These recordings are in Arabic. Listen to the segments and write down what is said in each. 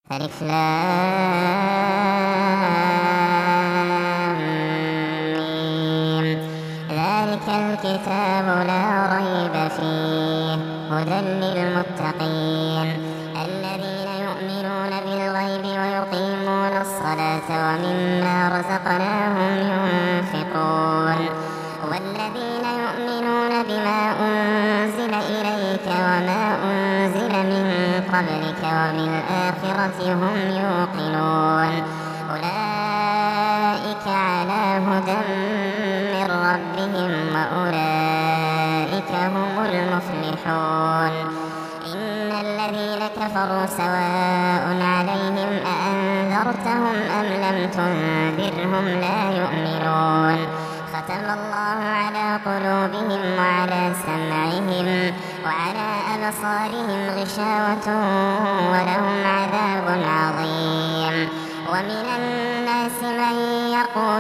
ألف لام ميم. ذلك الكتاب لا ريب فيه هدى للمتقين الذين يؤمنون بالغيب ويقيمون الصلاة ومما رزقناهم ينفقون والذين يؤمنون بما أنزل إليك وما أنزل من قبلك وبالآخرة هم يوقنون أولئك على هدى من ربهم وأولئك هم المفلحون إن الذين كفروا سواء عليهم أأنذرتهم أم لم تنذرهم لا يؤمنون ختم الله على قلوبهم وعلى سمعهم وعلى أبصارهم غشاوة ولهم عذاب عظيم ومن الناس من يقول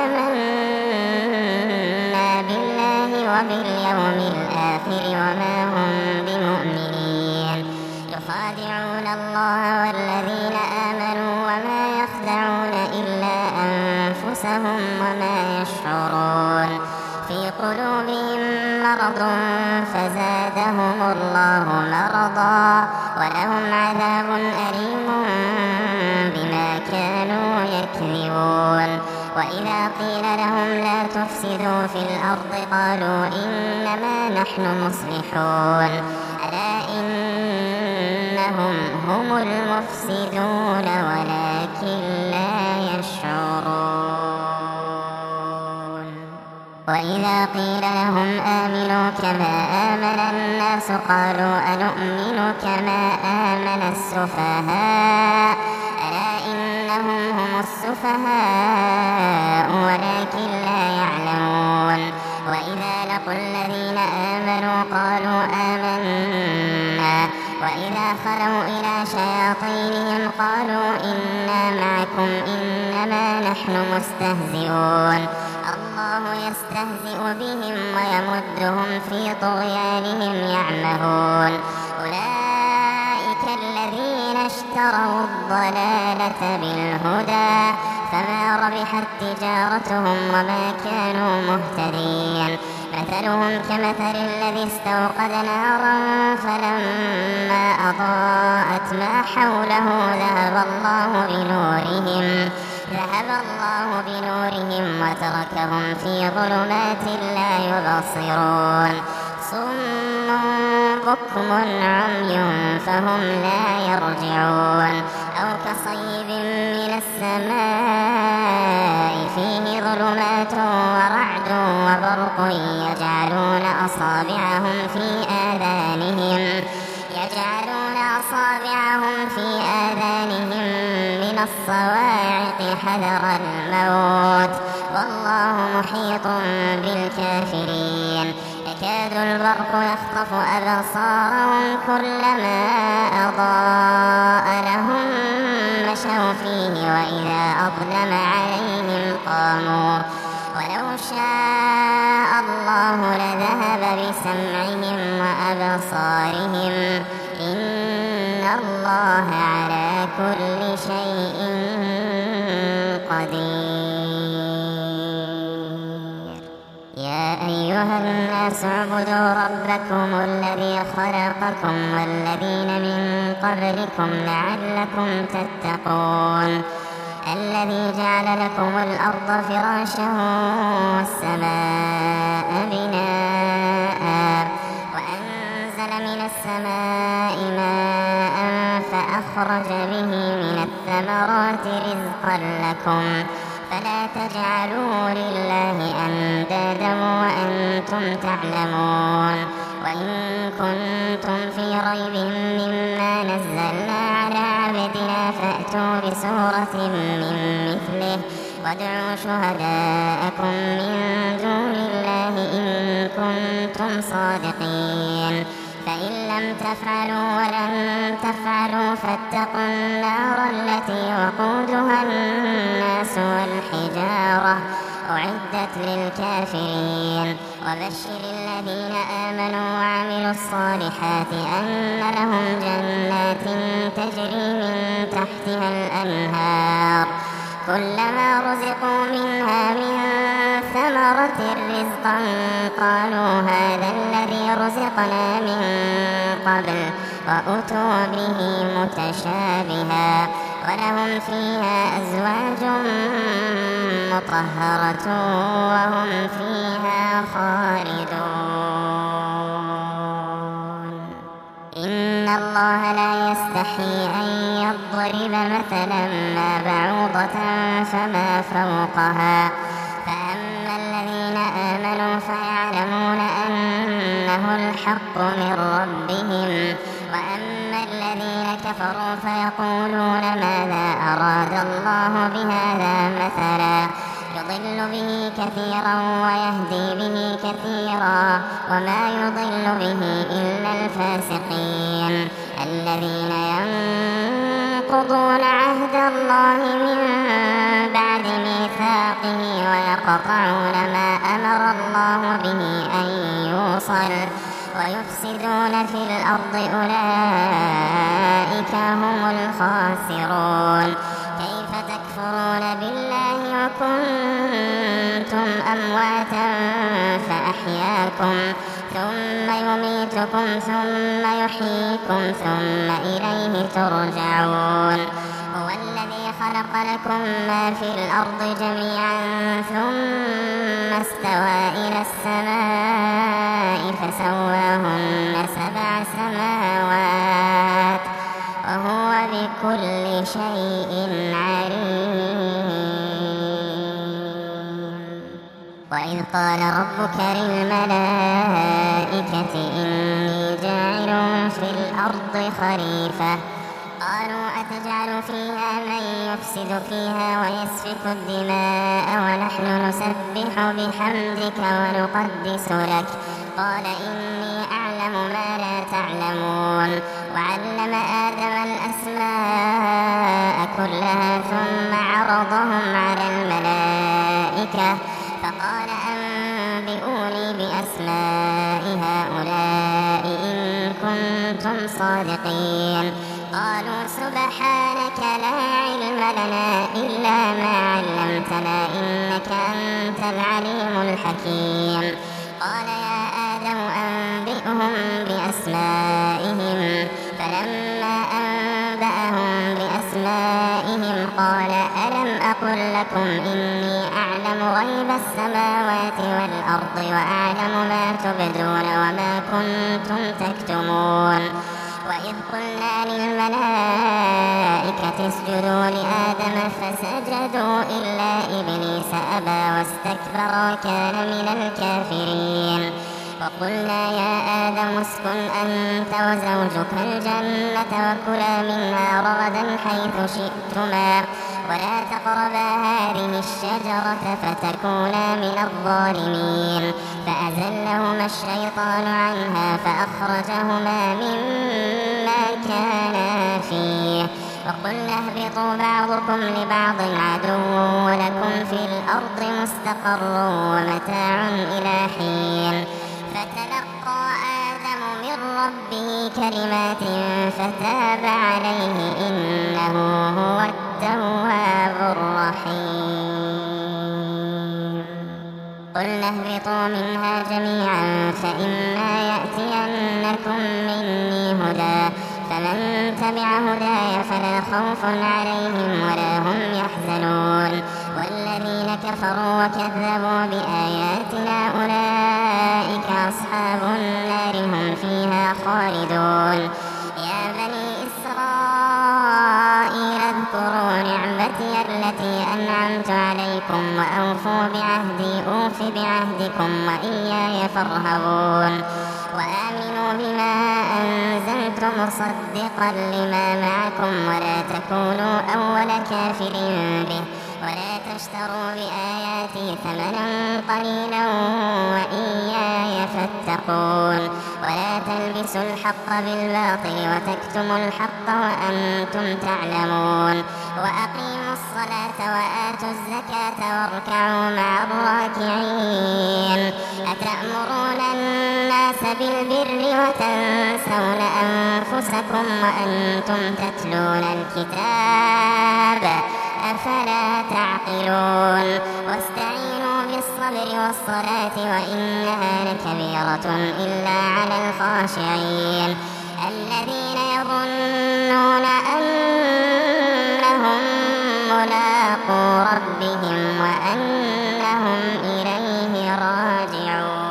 آمنا بالله وباليوم الآخر وما هم بمؤمنين يخادعون الله والذين آمنوا وما يخدعون إلا أنفسهم وما يشعرون في قلوبهم مرض فزادهم الله مرضا ولهم عذاب أليم بما كانوا يكذبون وإذا قيل لهم لا تفسدوا في الأرض قالوا إنما نحن مصلحون ألا إنهم هم المفسدون ولكن لا يشعرون وإذا قيل لهم آمنوا كما آمن الناس قالوا أنؤمن كما آمن السفهاء ألا إنهم هم السفهاء ولكن لا يعلمون وإذا لقوا الذين آمنوا قالوا آمنا وإذا خلوا إلى شياطينهم قالوا إنا معكم إنما نحن مستهزئون الله يستهزئ بهم ويمدهم في طغيانهم يعمهون أولئك الذين اشتروا الضلالة بالهدى فما ربحت تجارتهم وما كانوا مهتدين مثلهم كمثل الذي استوقد نارا فلما أضاءت ما حوله ذهب الله بنورهم وتركهم في ظلمات لا يبصرون صم بكم عمي فهم لا يرجعون أو كصيب من السماء فيه ظلمات ورعد وبرق يجعلون أصابعهم في آذانهم من الصواعق حذر الموت والله محيط بالكافرين يكاد البرق يخطف أبصارهم كلما أضاء لهم مشوا فيه وإذا أظلم عليهم قاموا ولو شاء الله لذهب بسمعهم وأبصارهم إن الله على كل شيء قدير يا أيها الناس اعبدوا ربكم الذي خلقكم والذين من قبلكم لعلكم تتقون الذي جعل لكم الأرض فراشا والسماء بناء وأنزل من السماء ماء فأخرج به من الثمرات رزقا لكم فلا تجعلوا لله أندادا وأنتم تعلمون وإن كنتم في ريب مما نزلنا على عبدنا فأتوا بسورة من مثله وادعوا شهداءكم من دون الله إن كنتم صادقين فإن لم تفعلوا ولن تفعلوا فاتقوا النار التي وقودها الناس والحجارة أعدت للكافرين وبشر الذين آمنوا وعملوا الصالحات أن لهم جنات تجري من تحت تحتها الأنهار كلما رزقوا منها من ثمرة رزقا قالوا هذا الذي رزقنا من قبل وأتوا به متشابها ولهم فيها أزواج مطهرة وهم فيها خالدون. إن الله لا يستحي أن يضرب مثلا ما بعوضة فما فوقها فأما الذين آمنوا فيعلمون أنه الحق من ربهم وأما الذين كفروا فيقولون ماذا أراد الله بهذا مثلا يضل به كثيرا ويهدي به كثيرا وما يضل به إلا الفاسقين الذين ينقضون عهد الله من بعد ميثاقه ويقطعون ما أمر الله به أن يوصل ويفسدون في الأرض أولئك هم الخاسرون. كيف تكفرون بالله وكنتم أمواتا فأحياكم ثم يميتكم ثم يحييكم ثم إليه ترجعون. هو الذي خلق لكم ما في الأرض جميعا ثم استوى إلى السماء فسواهن 7 سماوات وهو بكل شيء عليم. وإذ قال ربك للملائكة إني جاعل في الأرض خليفة قالوا أتجعل فيها من يفسد فيها ويسفك الدماء ونحن نسبح بحمدك ونقدس لك قال إني أعلم ما لا تعلمون. وعلم آدم الأسماء كلها ثم عرضهم على الملائكة فقال أنبئوني بأسماء هؤلاء إن كنتم صادقين. قالوا سبحانك لا علم لنا إلا ما علمتنا إنك أنت العليم الحكيم. قال يا آدم أنبئهم بأسمائهم فلما أنبأهم بأسمائهم قال ألم أقل لكم إني أعلم غيب السماوات والأرض وأعلم ما تبدون وما كنتم تكتمون. وإذ قلنا للملائكة اسجدوا لآدم فسجدوا إلا إبليس أبى واستكبر وكان من الكافرين. وقلنا يا آدم اسكن أنت وزوجك الجنة وكلا منها رغدا حيث شئتما ولا تقربا هذه الشجرة فتكونا من الظالمين. فأزلهما الشيطان عنها فأخرجهما مما كانا فيه وقلنا اهبطوا بعضكم لبعض عدو ولكم في الأرض مستقر ومتاع إلى حين. فتلقى آدم من ربه كلمات فتاب عليه إنه هو التواب الرحيم. قلنا اهبطوا منها جميعا فإما يأتينكم مني هدى فمن تبع هداي فلا خوف عليهم ولا هم يحزنون. والذين كفروا وكذبوا بآياتنا أولئك أصحاب النار هم فيها خالدون. يا بني إسرائيل اذكروا نعمتي التي أنعمت عليكم وأوفوا بعهدي أوف بعهدكم وإياي فارهبون. وآمنوا بما أنزلت مصدقا لما معكم ولا تكونوا أول كافر به ولا تشتروا بآياتي ثمنا قليلا وإياي فاتقون. ولا تلبسوا الحق بالباطل وتكتموا الحق وأنتم تعلمون. وأقيموا الصلاة وآتوا الزكاة واركعوا مع الراكعين. أتأمرون الناس بالبر وتنسون أنفسكم وأنتم تتلون الكتاب الكتاب أفلا تعقلون واستعينوا بالصبر والصلاة وإنها لكبيرة إلا على الخاشعين الذين يظنون أنهم ملاقو ربهم وأنهم إليه راجعون.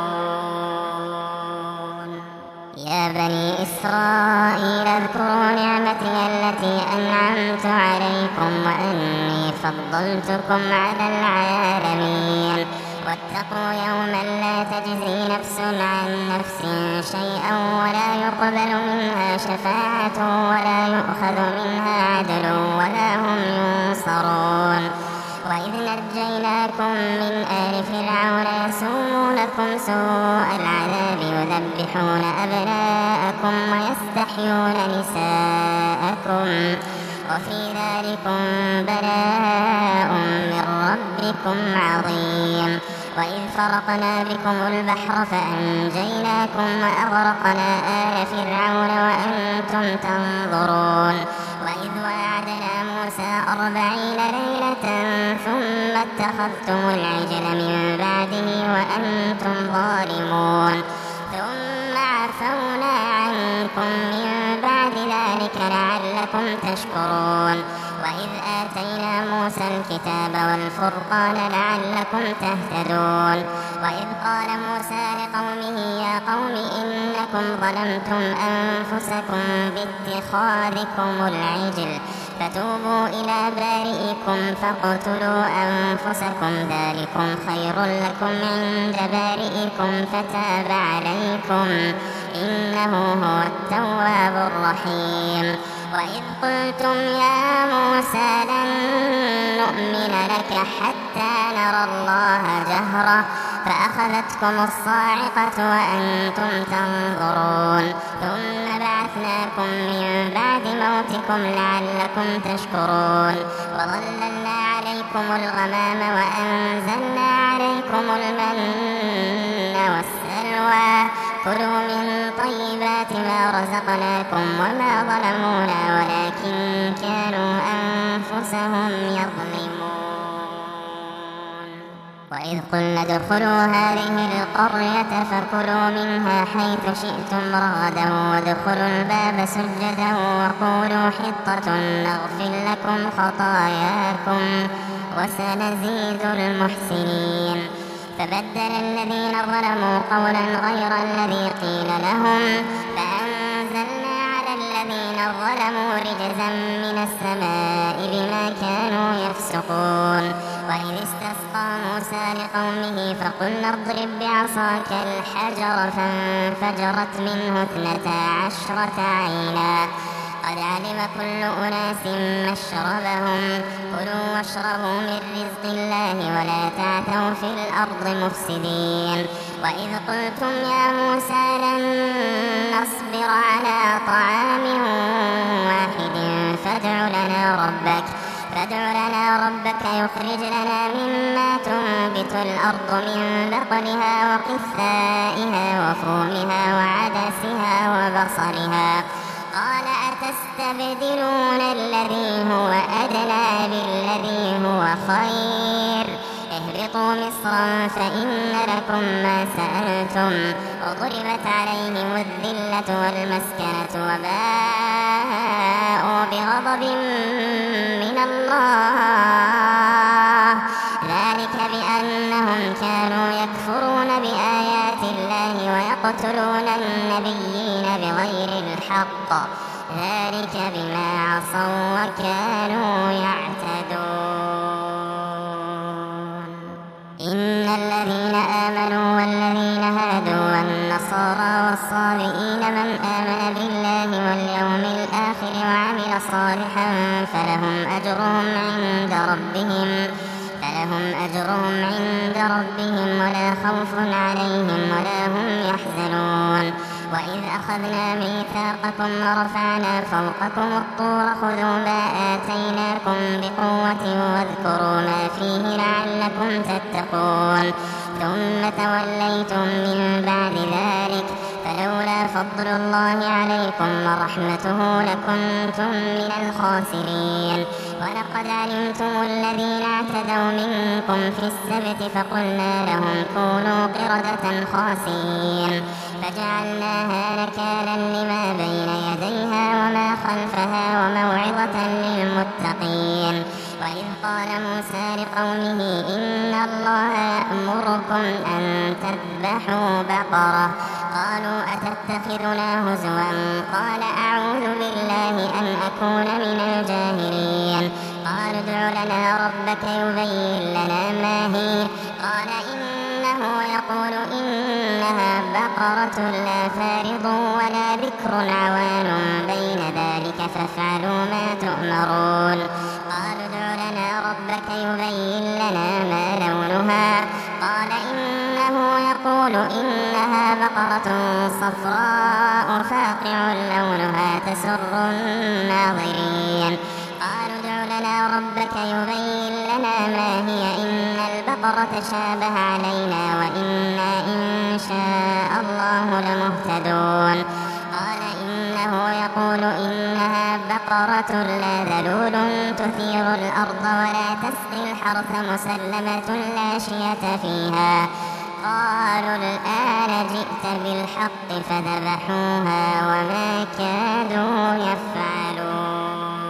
يا بني إسرائيل اذكروا نعمتي التي أنعمت عليكم وأني فضلتكم على العالمين واتقوا يوما لا تجزي نفس عن نفس شيئا ولا يقبل منها شفاعة ولا يؤخذ منها عدل ولا هم ينصرون. وإذ نجيناكم من آل فرعون يسومونكم سوء العذاب يذبحون أبناءكم ويستحيون نساءكم وفي ذلكم بلاء من ربكم عظيم. وإذ فرقنا بكم البحر فأنجيناكم وأغرقنا آل فرعون وأنتم تنظرون. وإذ وعدنا موسى 40 ليلة ثم اتخذتم العجل من بعده وأنتم ظالمون ثم عفونا عنكم من بعد ذلك لعلكم تشكرون. وإذ آتينا موسى الكتاب والفرقان لعلكم تهتدون. وإذ قال موسى لقومه يا قوم إنكم ظلمتم أنفسكم باتخاذكم العجل فتوبوا إلى بارئكم فاقتلوا أنفسكم ذلكم خير لكم عند بارئكم فتاب عليكم إنه هو التواب الرحيم. وإذ قلتم يا موسى لن نؤمن لك حتى نرى الله جهرة فأخذتكم الصاعقة وأنتم تنظرون ثم بعثناكم من بعد موتكم لعلكم تشكرون. وظللنا عليكم الغمام وأنزلنا عليكم المن والسلوى كلوا من طيبات ما رزقناكم وما ظلمونا ولكن كانوا أنفسهم يظلمون. وإذ قلنا ادخلوا هذه القرية فكلوا منها حيث شئتم رغدا وادخلوا الباب سجدا وقولوا حطة نغفر لكم خطاياكم وسنزيد المحسنين. فبدل الذين ظلموا قولا غير الذي قيل لهم فأنزلنا على الذين ظلموا رجزا من السماء بما كانوا يفسقون. وإذ استسقى موسى لقومه فقلنا اضرب بعصاك الحجر فانفجرت منه 12 عينا قد علم كل أناس مشربهم كلوا واشربوا من رزق الله ولا تعثوا في الأرض مفسدين. وإذ قلتم يا موسى لن نصبر على طعام واحد فادع لنا ربك يخرج لنا مما تنبت الأرض من بقلها وقثائها وفومها وعدسها وبصلها قال أتستبدلون الذي هو أدنى بالذي هو خير اهبطوا مصرا فإن لكم ما سألتم وضربت عليهم الذلة والمسكنة وباءوا بغضب من الله ذلك بأنهم كانوا يكفرون بآيات الله ويقتلون النبيين بغير الحق ذلك بما عصوا وكانوا يعتدون. إن الذين آمنوا والذين هادوا والنصارى والصابئين من آمن بالله واليوم الآخر وعمل صالحا فلهم أجرهم عند ربهم ولا خوف عليهم ولا هم يحزنون. وإذ أخذنا ميثاقكم ورفعنا فوقكم الطور خذوا ما آتيناكم بقوة واذكروا ما فيه لعلكم تتقون ثم توليتم من بعد ذلك فلولا فضل الله عليكم ورحمته لكنتم من الخاسرين. ولقد علمتم الذين اعتدوا منكم في السبت فقلنا لهم كونوا قردة خاسئين فجعلناها نكالا لما بين يديها وما خلفها وموعظة للمتقين. وإذ قال موسى لقومه إن الله يأمركم أن تذبحوا بقرة قالوا أتتخذنا هزوا قال أعوذ بالله أن أكون من الجاهلين. قالوا ادع لنا ربك يبين لنا ما هي قال إنه يقول إنها بقرة لا فارض ولا بكر عوان بين ذلك فافعلوا ما تؤمرون. قالوا ادع لنا ربك يبين لنا ما لونها قال إنه يقول إنها بقرة صفراء فاقع لونها تسر الناظرين. قالوا ادع لنا ربك يبين لنا ما هي إن البقرة شابه علينا وإنا إن شاء الله لمهتدون. قال إنه يقول إنها بقرة لا ذلول تثير الأرض ولا تسقي الحرث مسلمة لا شية فيها. قالوا الآن جئت بالحق فذبحوها وما كادوا يفعلون.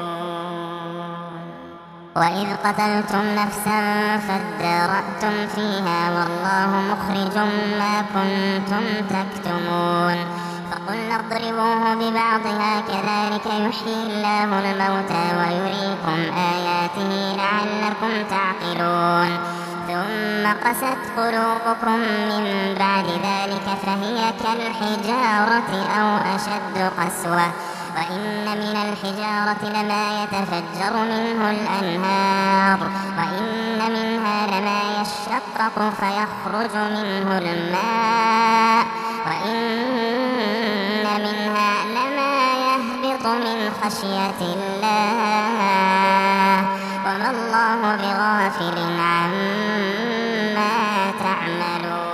وإذ قتلتم نفسا فادارأتم فيها والله مخرج ما كنتم تكتمون. فقلنا اضربوه ببعضها كذلك يحيي الله الموتى ويريكم آياته لعلكم تعقلون. ثم قست قلوبكم من بعد ذلك فهي كالحجارة أو أشد قسوة. وإن من الحجارة لما يتفجر منه الأنهار وإن منها لما يشقق فيخرج منه الماء وإن منها لما يهبط من خشية الله وما الله بغافل عما تعملون.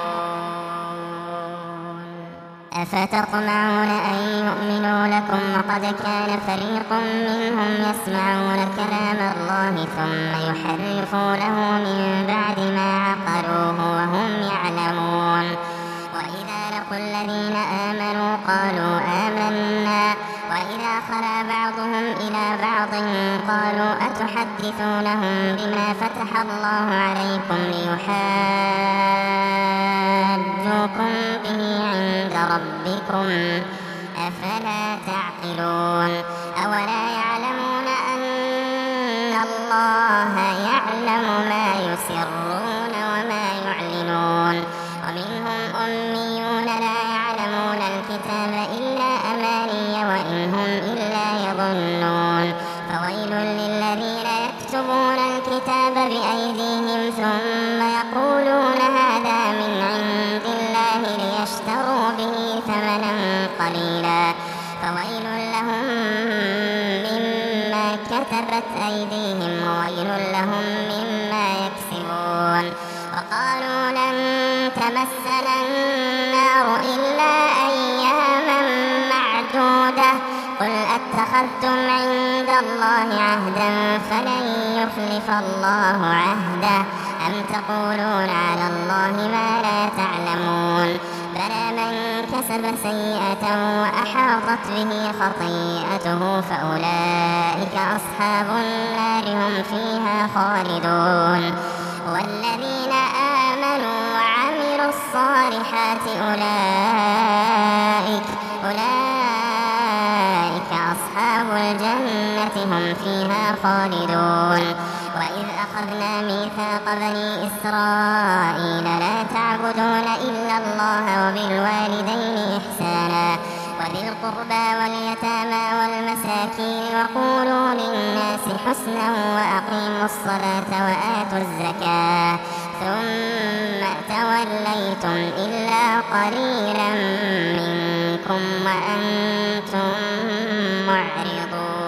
أفتطمعون أن يؤمنوا لكم وقد كان فريق منهم يسمعون كلام الله ثم يحرفونه من بعد ما عقلوه وهم يعلمون. وإذا لقوا الذين آمنوا قالوا آمنا وإذا خلا بعضهم إلى بعض قالوا أتحدثونهم بما فتح الله عليكم ليحاجوكم به عند ربكم أفلا تعقلون. أولا يعلمون أن الله يعلم ما يسرون وما يعلنون. ومنهم أميون لا يعلمون الكتاب إلا أماني وإن هم إلا يظنون. فويل للذين يكتبون الكتاب بأيديهم ثم يقولون هذا من عند الله ليشتروا به ثمنا قليلا فويل لهم مما كتبت أيديهم وويل لهم مما يكسبون. وقالوا لن تمسنا النار إلا أياما معدودة قل أتخذتم عند الله عهدا فلن يخلف الله عهده أم تقولون على الله ما لا تعلمون. بلى من كسب سيئة وأحاطت به خطيئته فأولئك أصحاب النار هم فيها خالدون. والذين آمنوا وعملوا الصالحات أولئك أصحاب الجنة هم فيها خالدون. وإذ أخذنا ميثاق بني إسرائيل لا تعبدون إلا الله وبالوالدين إحسانا وذي القربى واليتامى والمساكين وقولوا للناس حسنا وأقيموا الصلاة وآتوا الزكاة ثم توليتم إلا قليلا منكم وأنتم معرضون.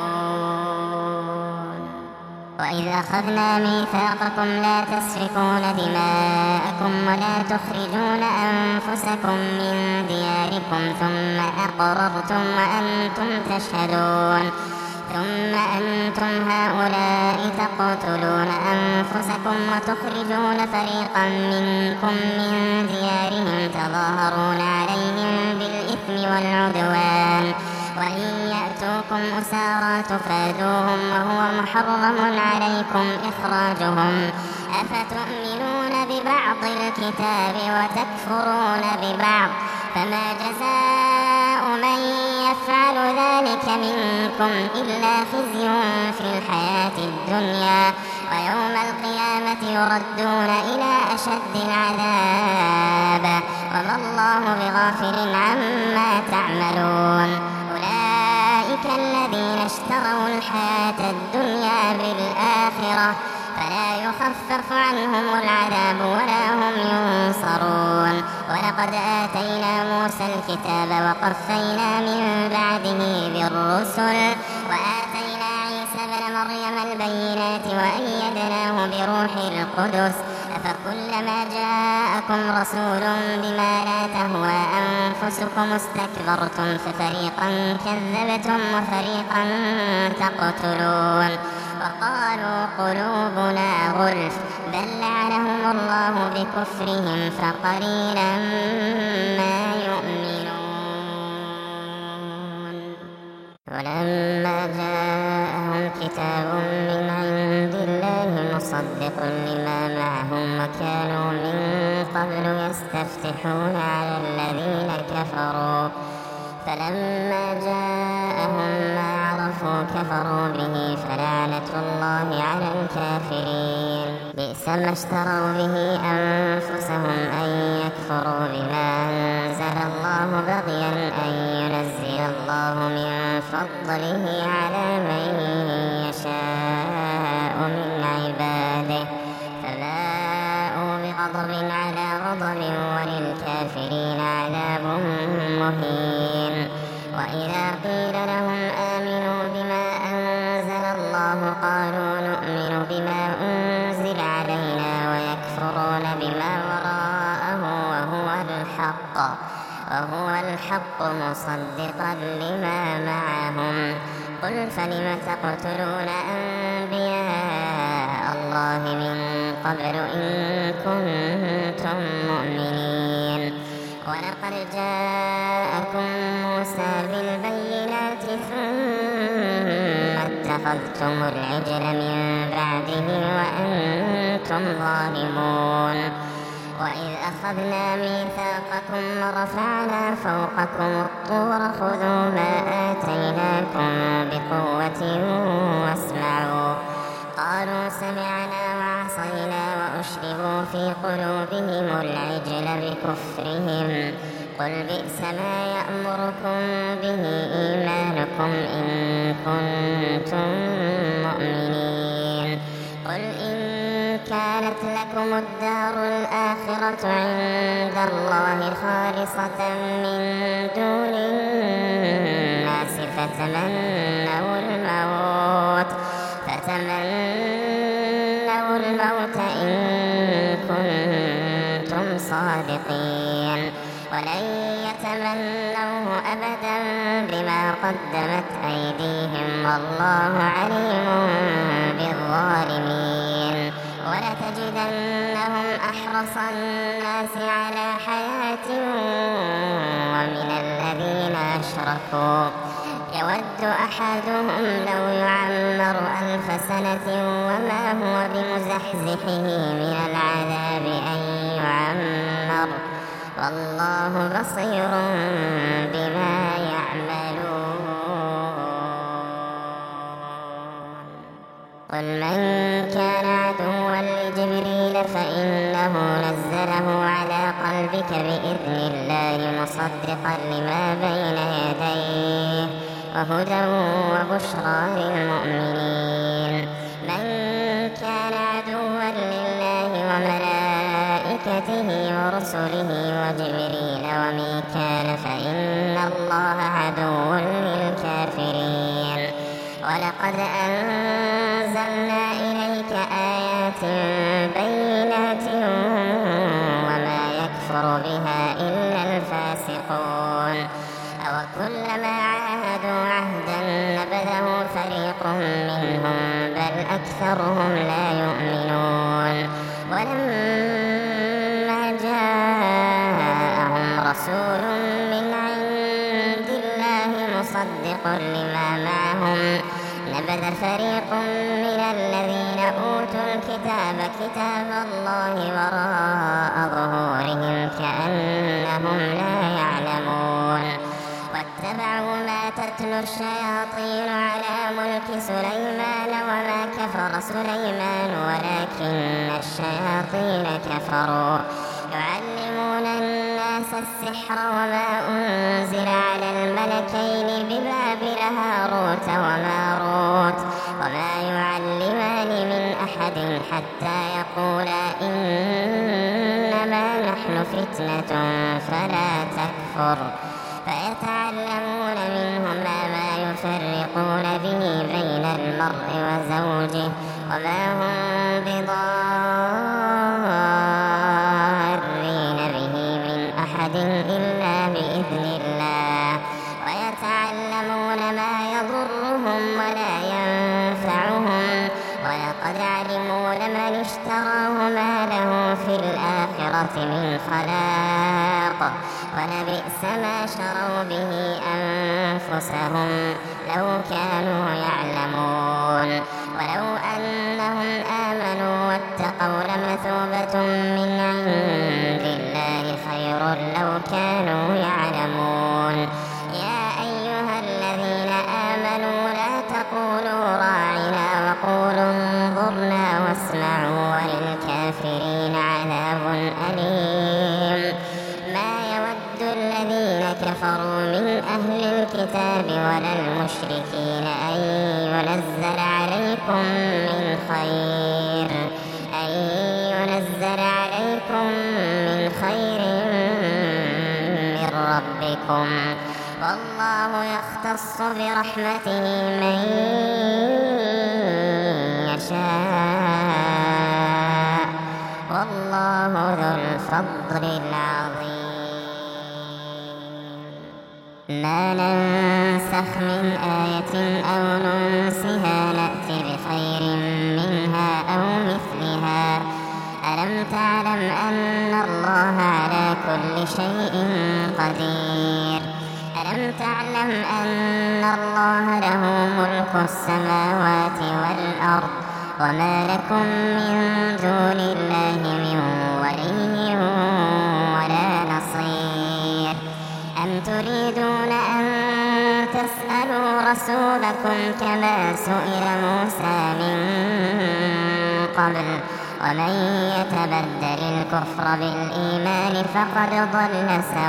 وإذ أخذنا ميثاقكم لا تسفكون دماءكم ولا تخرجون أنفسكم من دياركم ثم أقررتم وأنتم تشهدون ثم أنتم هؤلاء تقتلون أنفسكم وتخرجون فريقا منكم من ديارهم تظاهرون عليهم بالإثم والعدوان وإن يأتوكم أسارى تفادوهم وهو محرم عليكم إخراجهم أفتؤمنون ببعض الكتاب وتكفرون ببعض فما جزاء من يفعل ذلك منكم إلا خزي في الحياة الدنيا ويوم القيامة يردون إلى أشد العذاب وما الله بغافل عما تعملون أولئك الذين اشتروا الحياة الدنيا بالآخرة فلا يخفف عنهم العذاب ولا هم ينصرون ولقد آتينا موسى الكتاب وقفينا من بعده بالرسل وآتينا عيسى بن مريم البينات وأيدناه بروح القدس أفكلما جاءكم رسول بما لا تهوى أنفسكم استكبرتم ففريقا كذبتم وفريقا تقتلون وقالوا قلوبنا غلف بل لعنهم الله بكفرهم فقليلا ما يؤمنون ولما جاءهم كتاب من عند الله مصدق لما معهم وكانوا من قبل يستفتحون على الذين كفروا فلما جاءهم ما عرفوا كفروا به فلعنة الله على الكافرين بئس ما اشتروا به أنفسهم أن يكفروا بما أنزل الله بغيا أن ينزل الله من فضله على من يشاء من عباده فباءوا بغضب على غضب وللكافرين عذاب مهين وإذا قيل لهم آمنوا بما أنزل الله قالوا نؤمن بما أنزل علينا ويكفرون بما وراءه وهو الحق مصدقا لما معهم قل فلم تقتلون أنبياء الله من قبل إن كنتم مؤمنين ولقد جاءكم موسى بالبينات ثم اتخذتم العجل من بعده وأنتم ظالمون وإذ أخذنا ميثاقكم ورفعنا فوقكم الطور خذوا ما آتيناكم بقوة واسمعوا قالوا سمعنا وعصينا وأشربوا في قلوبهم العجل بكفرهم قل بئس ما يأمركم به إيمانكم إن كنتم مؤمنين قل إن كانت لكم الدار الآخرة عند الله خالصة من دون الناس فتمنوا الموت إن كنتم صادقين ولن يتمنوه أبدا بما قدمت أيديهم والله عليم بالظالمين ولتجدنهم أحرص الناس على حياة ومن الذين أشركوا يود أحدهم لو يعمر 1000 سنة وما هو بمزحزحه من العذاب أن يعمر والله بصير بما يعملون قل من كان عدوا لجبريل فإنه نزله على قلبك بإذن الله مصدقا لما بين يديه وهدى وبشرى للمؤمنين من كان عدوا لله وملائكته ورسله وجبريل وميكال فإن الله عدو للكافرين ولقد أنزلنا إليك آيات بينات وما يكفر بها إلا الفاسقون أوكلما عاهدوا عهدا نبذه فريق أكثرهم لا يؤمنون. ولما جاءهم رسول من عند الله مصدق لما معهم نبذ فريق من الذين أوتوا الكتاب كتاب الله وراء ظهورهم كأنهم لا يعلمون. واتبعوا ما تتلو الشياطين على ملك سليمان وما كفر سليمان ولكن الشياطين كفروا يعلمون الناس السحر وما أنزل على الملكين ببابل هاروت وماروت وما يعلمان من أحد حتى يقولا إنما نحن فتنة فلا تكفر. فيتعلمون منهما ما يفرقون به بين المرء وزوجه وما هم بضارين به من أحد إلا بإذن الله. ويتعلمون ما يضرهم ولا ينفعهم ولقد علموا لمن اشتراه ما له في الآخرة من خلاق ولبئس ما شروا به أنفسهم لو كانوا يعلمون. ولو أنهم آمنوا واتقوا لمثوبة من عند الله خير لو كانوا يعلمون. يا أيها الذين آمنوا لا تقولوا راعنا وقولوا انظرنا واسمعوا وللكافرين عذاب أليم. ما يود الذين كفروا من أهل الكتاب ولا المشركين أن ينزل عليكم من خير من ربكم والله يختص برحمته من يشاء والله ذو الفضل العظيم. ما ننسخ من آية أو ننسها نأتي بخير منها أو مثلها. ألم تعلم أن الله على كل شيء قدير. ألم تعلم أن الله له ملك السماوات والأرض وما لكم من دون الله من ولي ولا نصير. أم تريدون أن تسألوا رسولكم كما سئل موسى من قبل ومن يتبدل الكفر بالإيمان فقد ضل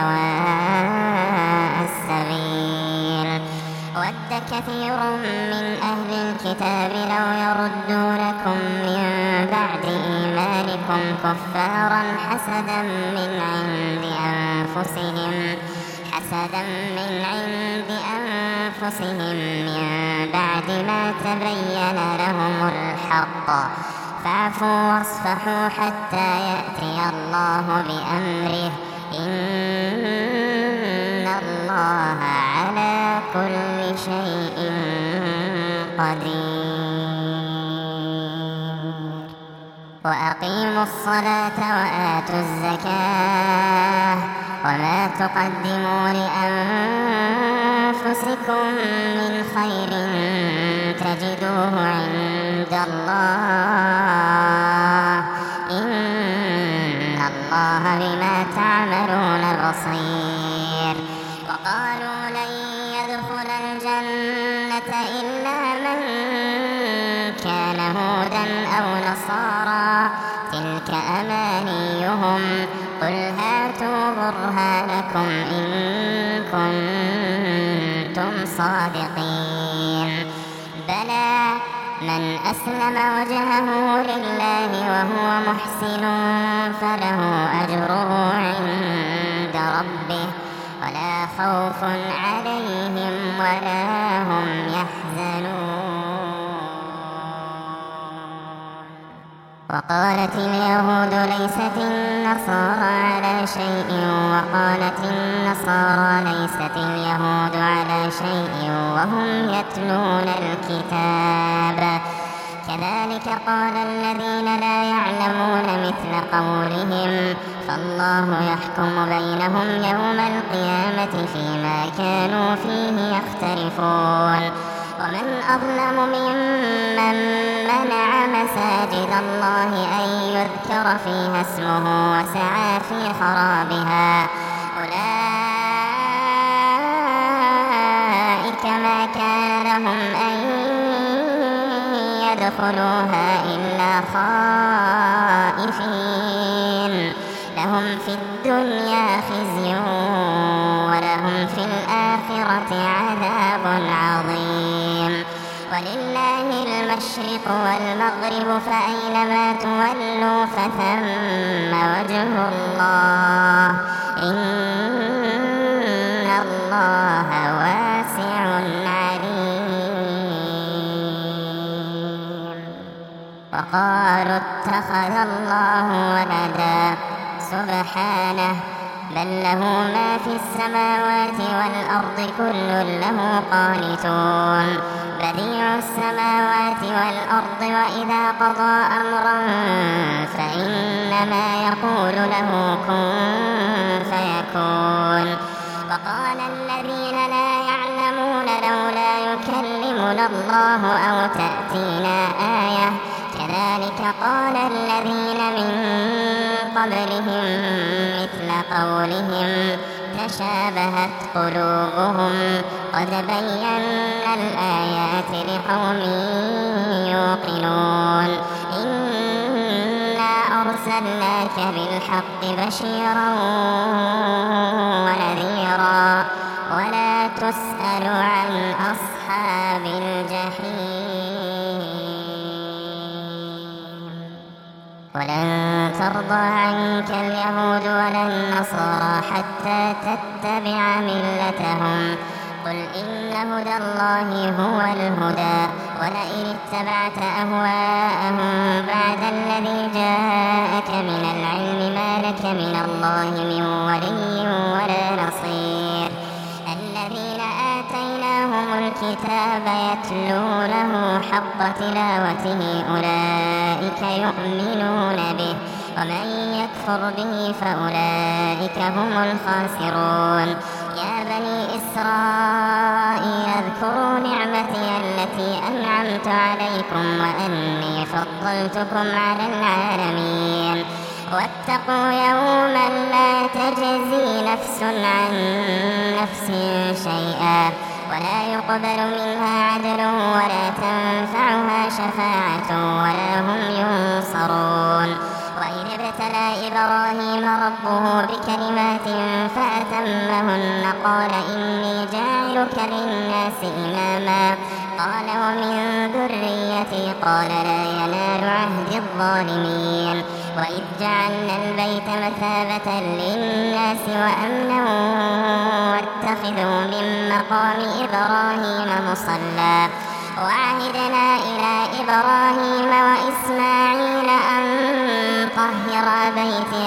سواء السبيل. ود كثير من أهل الكتاب لو يردونكم من بعد إيمانكم كفارا حسدا من عند أنفسهم من بعد ما تبين لهم الحق فاعفوا واصفحوا حتى يأتي الله بأمره إن الله على كل شيء قدير. وأقيموا الصلاة وآتوا الزكاة وما تقدموا لأنفسكم من خير تجدوه عند الله إن الله بما تعملون بصير. وقالوا لن يدخل الجنة إلا من كان هودا أو نصارى تلك أمانيهم قل هاتوا برهانكم إن كنتم صادقين. بلى من أسلم وجهه لله وهو محسن فله أجره عند ربه ولا خوف عليهم ولا هم يحزنون. وقالت اليهود ليست النصارى على شيء وقالت النصارى ليست اليهود على شيء وهم يتلون الكتاب كذلك قال الذين لا يعلمون مثل قولهم فالله يحكم بينهم يوم القيامة فيما كانوا فيه يختلفون ومن أظلم ممن منع مساجد الله أن يذكر فيها اسمه وسعى في خرابها أولئك ما كان لهم أن يدخلوها إلا خائفين لهم في الدنيا خزي ولهم في الآخرة عذاب عظيم ولله المشرق والمغرب فأينما تولوا فثم وجه الله إن الله واسع عليم وقالوا اتخذ الله ولدا سبحانه بل له ما في السماوات والأرض كل له قانتون بديع السماوات والأرض وإذا قضى أمرا فإنما يقول له كن فيكون وقال الذين لا يعلمون لولا يكلمنا الله أو تأتينا آية كذلك قال الذين من قبلهم مثل قولهم تشابهت قلوبهم قد بينا الآيات لقوم يوقنون إنا أرسلناك بالحق بشيرا ونذيرا ولا تسأل عن أصحاب الجحيم ولن ترضى عنك اليهود ولا النصارى حتى تتبع ملتهم قل إن هدى الله هو الهدى ولئن اتبعت أهواءهم بعد الذي جاءك من العلم ما لك من الله من ولي ولا نصير الذين آتيناهم الكتاب يتلونه حق تلاوته أولئك يؤمنون به ومن يكفر به فأولئك هم الخاسرون يا بني إسرائيل اذكروا نعمتي التي أنعمت عليكم وأني فضلتكم على العالمين واتقوا يوما لا تجزي نفس عن نفس شيئا ولا يقبل منها عدل ولا تنفعها شفاعة ولا هم ينصرون وإذ ابتلى إبراهيم ربه بكلمات فأتمهن قال إني جاعلك للناس إماما قال ومن ذريتي قال لا ينال عهد الظالمين وإذ جعلنا البيت مثابة للناس وأمنا واتخذوا من مقام إبراهيم مصلى وعهدنا إلى إبراهيم وإسماعيل أن طهر بيتي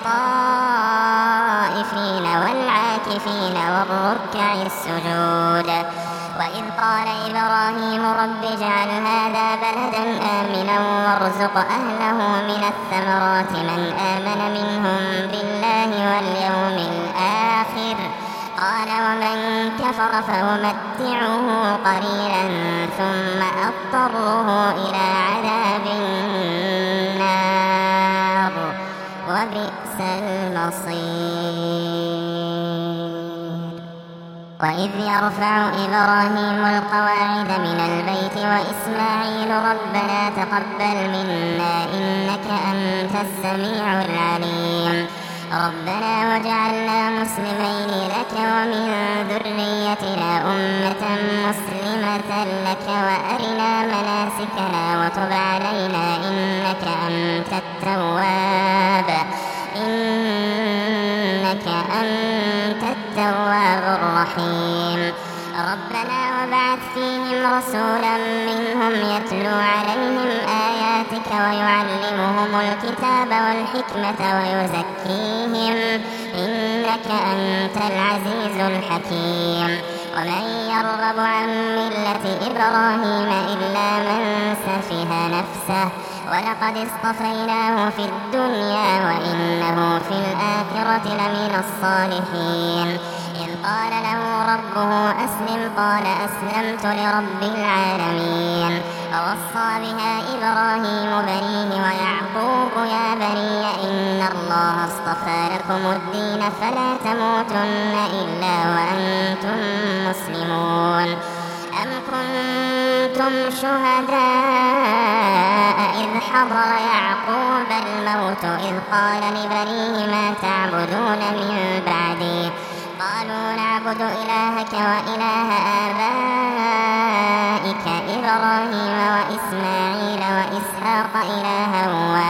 للطائفين والعاكفين والركع السجود وإذ قال إبراهيم رب اجعل هذا بلدا آمنا وارزق أهله من الثمرات من آمن منهم بالله واليوم الآخر قال ومن كفر فأمتعه قليلا ثم أضطره إلى عذاب النار وبئس المصير وإذ يرفع إبراهيم القواعد من البيت وإسماعيل ربنا تقبل منا إنك أنت السميع العليم ربنا وجعلنا مسلمين لك ومن ذريتنا أمة مسلمة لك وأرنا مناسكنا وتب علينا إنك أنت التواب الرحيم ربنا وابعث فيهم رسولا منهم يتلو عليهم آياتك ويعلمهم الكتاب والحكمة ويزكيهم إنك أنت العزيز الحكيم ومن يرغب عن ملة إبراهيم إلا من سفه نفسه ولقد اصطفيناه في الدنيا وإنه في الآخرة لمن الصالحين إذ قال له ربه أسلم قال أسلمت لرب العالمين ووصى بها إبراهيم بنيه ويعقوب يا بني إن الله اصطفى لكم الدين فلا تموتن إلا وأنتم مسلمون أم كنتم شهداء إذ حضر يعقوب الموت إذ قال لبنيه ما تعبدون من بعدي قالوا نعبد إلهك وإله آبائك إبراهيم وإسماعيل وإسحاق إلها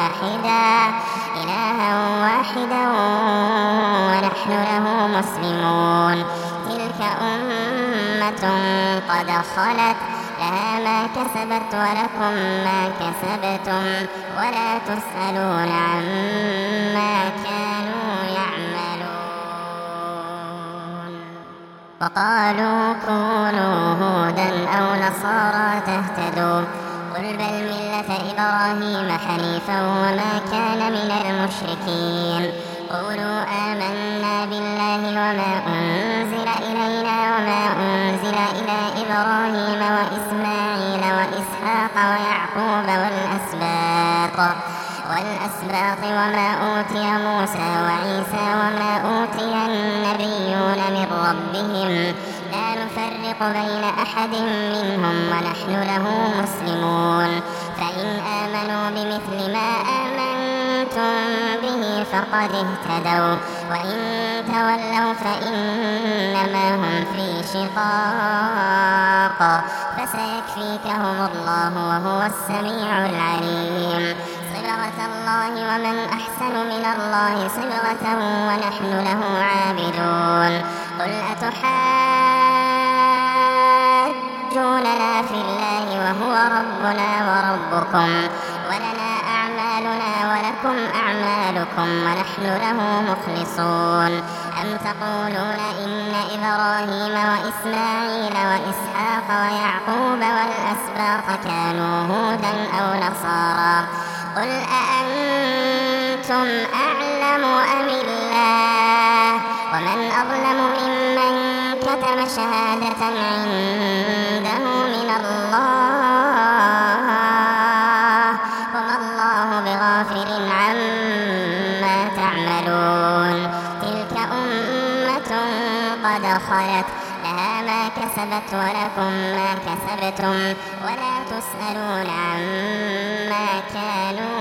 واحدا ونحن له مسلمون تلك أمة قد خلت لها ما كسبت ولكم ما كسبتم ولا تسألون عما كانوا يعملون وقالوا كونوا هودا أو نصارى تهتدوا قل بل ملة إبراهيم حنيفا وما كان من المشركين قولوا آمنا بالله وما أنزل إلينا وما أنزل إلى إبراهيم وإسماعيل وإسحاق ويعقوب والأسباط وما أوتي موسى وعيسى وما أوتي النبيون من ربهم لا نفرق بين أحد منهم ونحن له مسلمون فإن آمنوا بمثل ما آمنتم به فقد اهتدوا وإن تولوا فإنما هم في شقاق فسيكفيكهم الله وهو السميع العليم صبغة الله ومن أحسن من الله صبغة ونحن له عابدون قل أتحاجوننا في الله وهو ربنا وربكم ولنا أعمالنا ولكم أعمالكم ونحن له مخلصون أم تقولون إن إبراهيم وإسماعيل وإسحاق ويعقوب والأسباط كانوا هودا أو نصارى قل أأنتم أعلم أم الله ومن أظلم ممن كتم شهادة عنده من الله وما الله بغافل عما تعملون تلك أمة قد خلت لها ما كسبت ولكم ما كسبتم ولا تسألون عما كانوا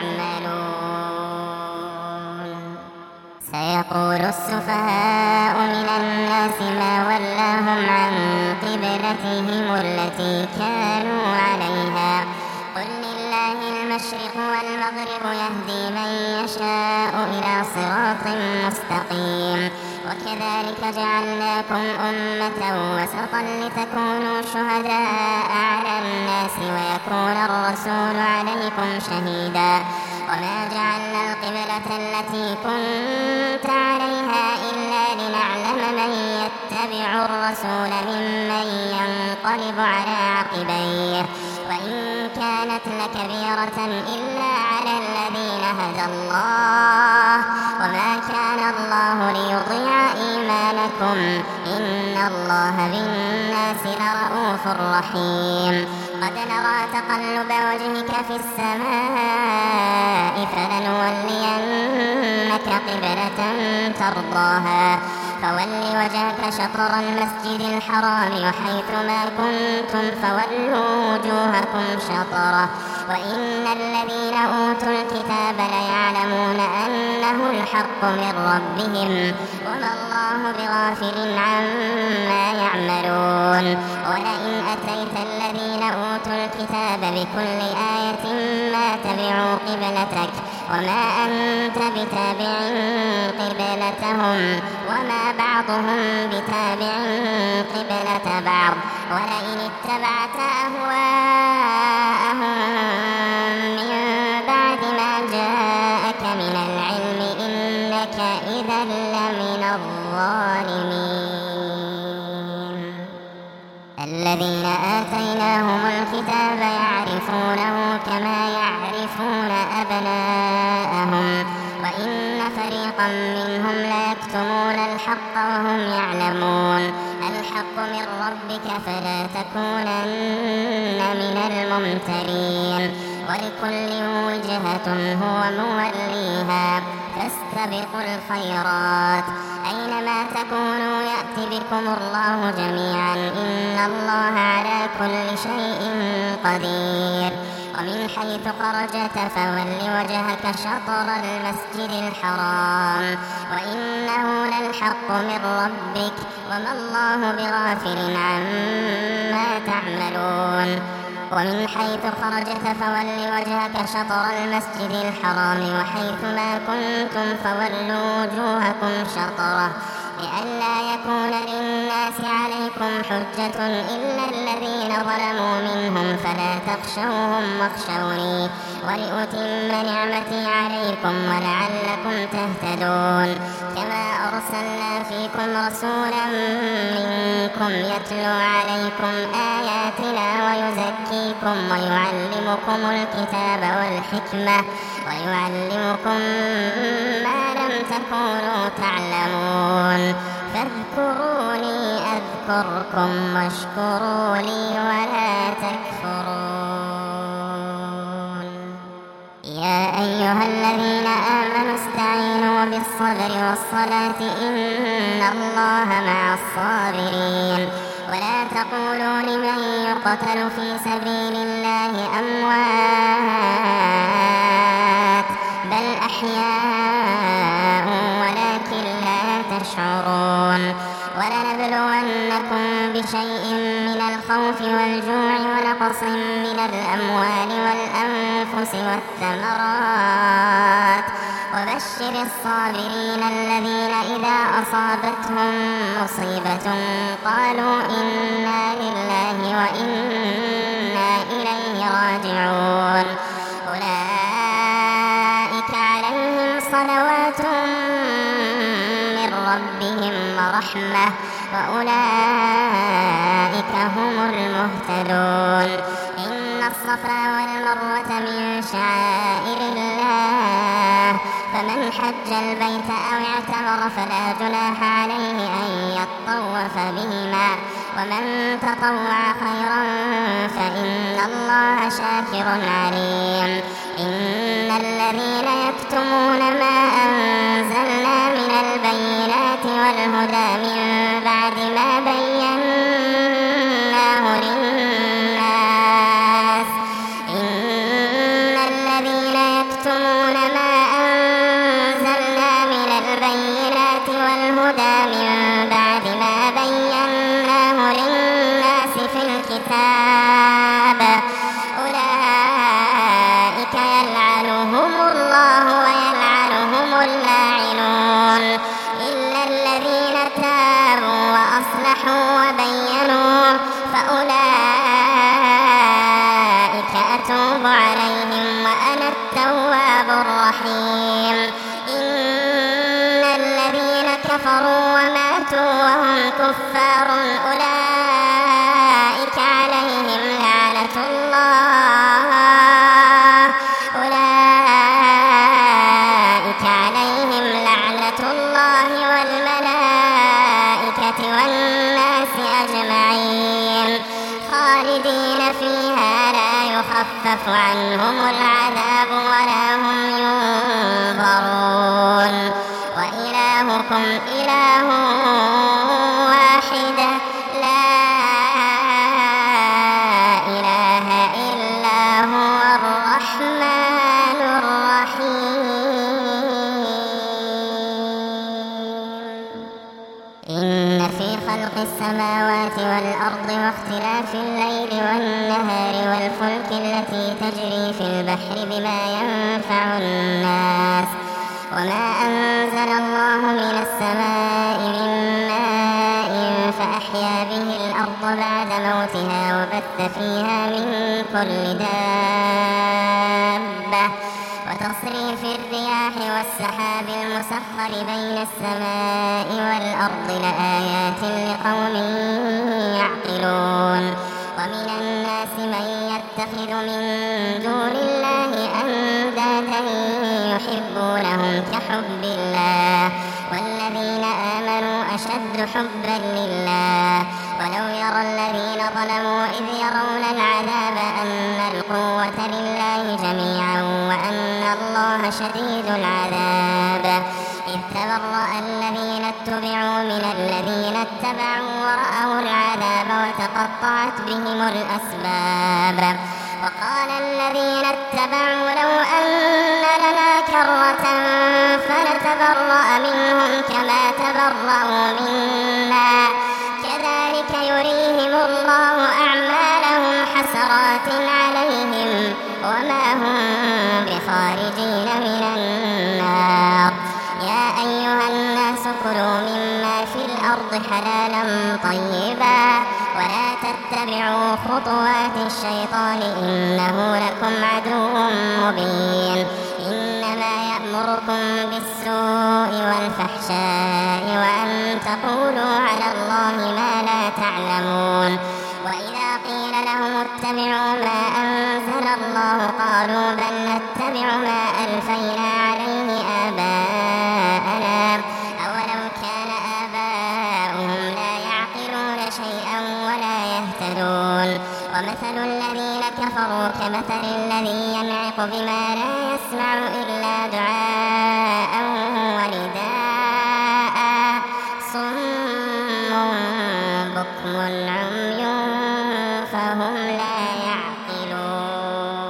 يعملون سيقول السفهاء من الناس ما ولاهم عن قبلتهم التي كانوا عليها قل لله المشرق والمغرب يهدي من يشاء إلى صراط مستقيم وكذلك جعلناكم أمة وسطا لتكونوا شهداء على الناس ويكون الرسول عليكم شهيدا وما جعلنا القبلة التي كنت عليها إلا لنعلم من يتبع الرسول ممن ينقلب على عقبيه وإن كانت لكبيرة إلا على الذين هدى الله وما كان الله ليضيع إيمانكم إن الله بالناس لرءوف رحيم قد نرى تقلب وجهك في السماء فلنولينك قبلة ترضاها فول وجهك شطر المسجد الحرام وحيث ما كنتم فولوا وجوهكم شطره وإن الذين أوتوا الكتاب ليعلمون أنه الحق من ربهم وما الله بغافل عما يعملون ولئن أتيت الذين أوتوا الكتاب بكل آية ما تبعوا قبلتك وما أنت بتابع قبلتهم وما بعضهم بتابع قبلة بعض ولئن اتبعت أهواءهم من بعد ما جاءك من العلم إنك إذا لمن الظالمين يعرفون أبناءهم وإن فريقا منهم ليكتمون الحق وهم يعلمون. الحق من ربك فلا تكونن من الممترين. ولكل وجهة هو موليها فاستبقوا الخيرات أينما تكونوا يأت بكم الله جميعا إن الله على كل شيء قدير. ومن حيث خرجت فول وجهك شطر المسجد الحرام وإنه للحق من ربك وما الله بغافل عما تعملون. ومن حيث خرجت فول وجهك شطر المسجد الحرام وحيث ما كنتم فولوا وجوهكم شطره لئلا يكون للناس عليكم حجة إلا الذين ظلموا منهم فلا تخشوهم واخشوني ولأتم نعمتي عليكم ولعلكم تهتدون. كما أرسلنا فيكم رسولا منكم يتلو عليكم آياتنا ويزكيكم ويعلمكم الكتاب والحكمة ويعلمكم ما لم تكونوا تعلمون. فاذكروني أذكركم واشكروا لي ولا تكفرون. يا أيها الذين آمنوا استعينوا بالصبر والصلاة إن الله مع الصابرين. ولا تقولوا لمن يقتل في سبيل الله أموات بل أحياء ولكن لا تشعرون. ولنبلونكم بشيء من الخوف والجوع ونقص من الأموال والأنفس والثمرات وبشر الصابرين الذين إذا أصابتهم مصيبة قالوا إنا لله وإنا إليه راجعون. أولئك عليهم صلوات من ربهم ورحمة وأولئك هم المهتدون. إن الصفا والمروة من شعائر الله فمن حج البيت أو اعتمر فلا جناح عليه أن يطوف بهما ومن تطوع خيرا فإن الله شاكر عليم. إن الذين يكتمون ما أنزلنا من البينات والهدى من بعد ما بيناه للناس إن الذين يكتمون ما أنزلنا من البينات والهدى من بعد ما بيناه للناس في الكتاب أولئك يلعنهم الله ويلعنهم اللاعنون إلا الذين تابوا وأصلحوا وبينوا فأولئك أتوب عليهم وأنا التواب الرحيم. إن الذين كفروا وماتوا وهم كفار أولئك عليهم لعنة الله والملائكة والناس أجمعين خالدين فيها لا يخفف عنهم العذاب ولا هم ينظرون. وإلهكم إله واحد لا إله إلا هو الرحمن الرحيم. إن في خلق السماوات والأرض واختلاف الليل والنهار والفلك التي تجري في البحر بما ينفع الناس وما أنزل الله من السماء من ماء فأحيا به الأرض بعد موتها وبث فيها من كل دابة وتصريف الرياح والسحاب المسخر بين السماء والأرض لآيات لقوم يعقلون. ومن الناس من يتخذ من دون الله حبا لله. ولو يرى الذين ظلموا إذ يرون العذاب أن القوة لله جميعا وأن الله شديد العذاب. إذ تبرأ الذين اتبعوا من الذين اتبعوا ورأوا العذاب وتقطعت بهم الأسباب. وقال الذين اتبعوا لو أن لنا كرة فنتبرأ منهم كما تبرأوا منا كذلك يريهم الله أعمالهم حسرات عليهم وما هم بخارجين من النار. يا أيها الناس كلوا مما في الأرض حلالا طيبا ولا تتبعوا خطوات الشيطان إنه لكم عدو مبين. إنما يأمركم بالسوء والفحشاء وأن تقولوا على الله ما لا تعلمون. وإذا قيل لهم اتبعوا ما أنزل الله قالوا بل نتبع ما ألفينا عليه آباءنا أولو كان آباؤهم لا يعقلون شيئا ولا يهتدون. ومثل الذين كفروا كمثل الذي ينعق بما لا يسمع إلا دعاء ونداء صم بكم عمي فهم لا يعقلون.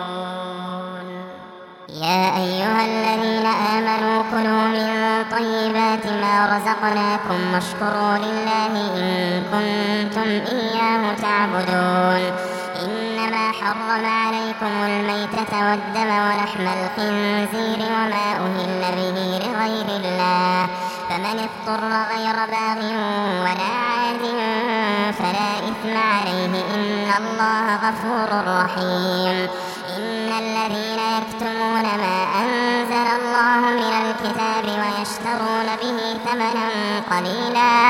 يا أيها الذين آمنوا كلوا من طيبات ما رزقناكم واشكروا لله إن كنتم إياه تعبدون. إنما حرم عليكم الميتة والدم ولحم الخنزير وما أهل به لغير الله فمن اضطر غير باغ ولا عاد فلا إثم عليه إن الله غفور رحيم. إن الذين يكتمون ما أنزل الله من الكتاب ويشترون به ثمنا قليلا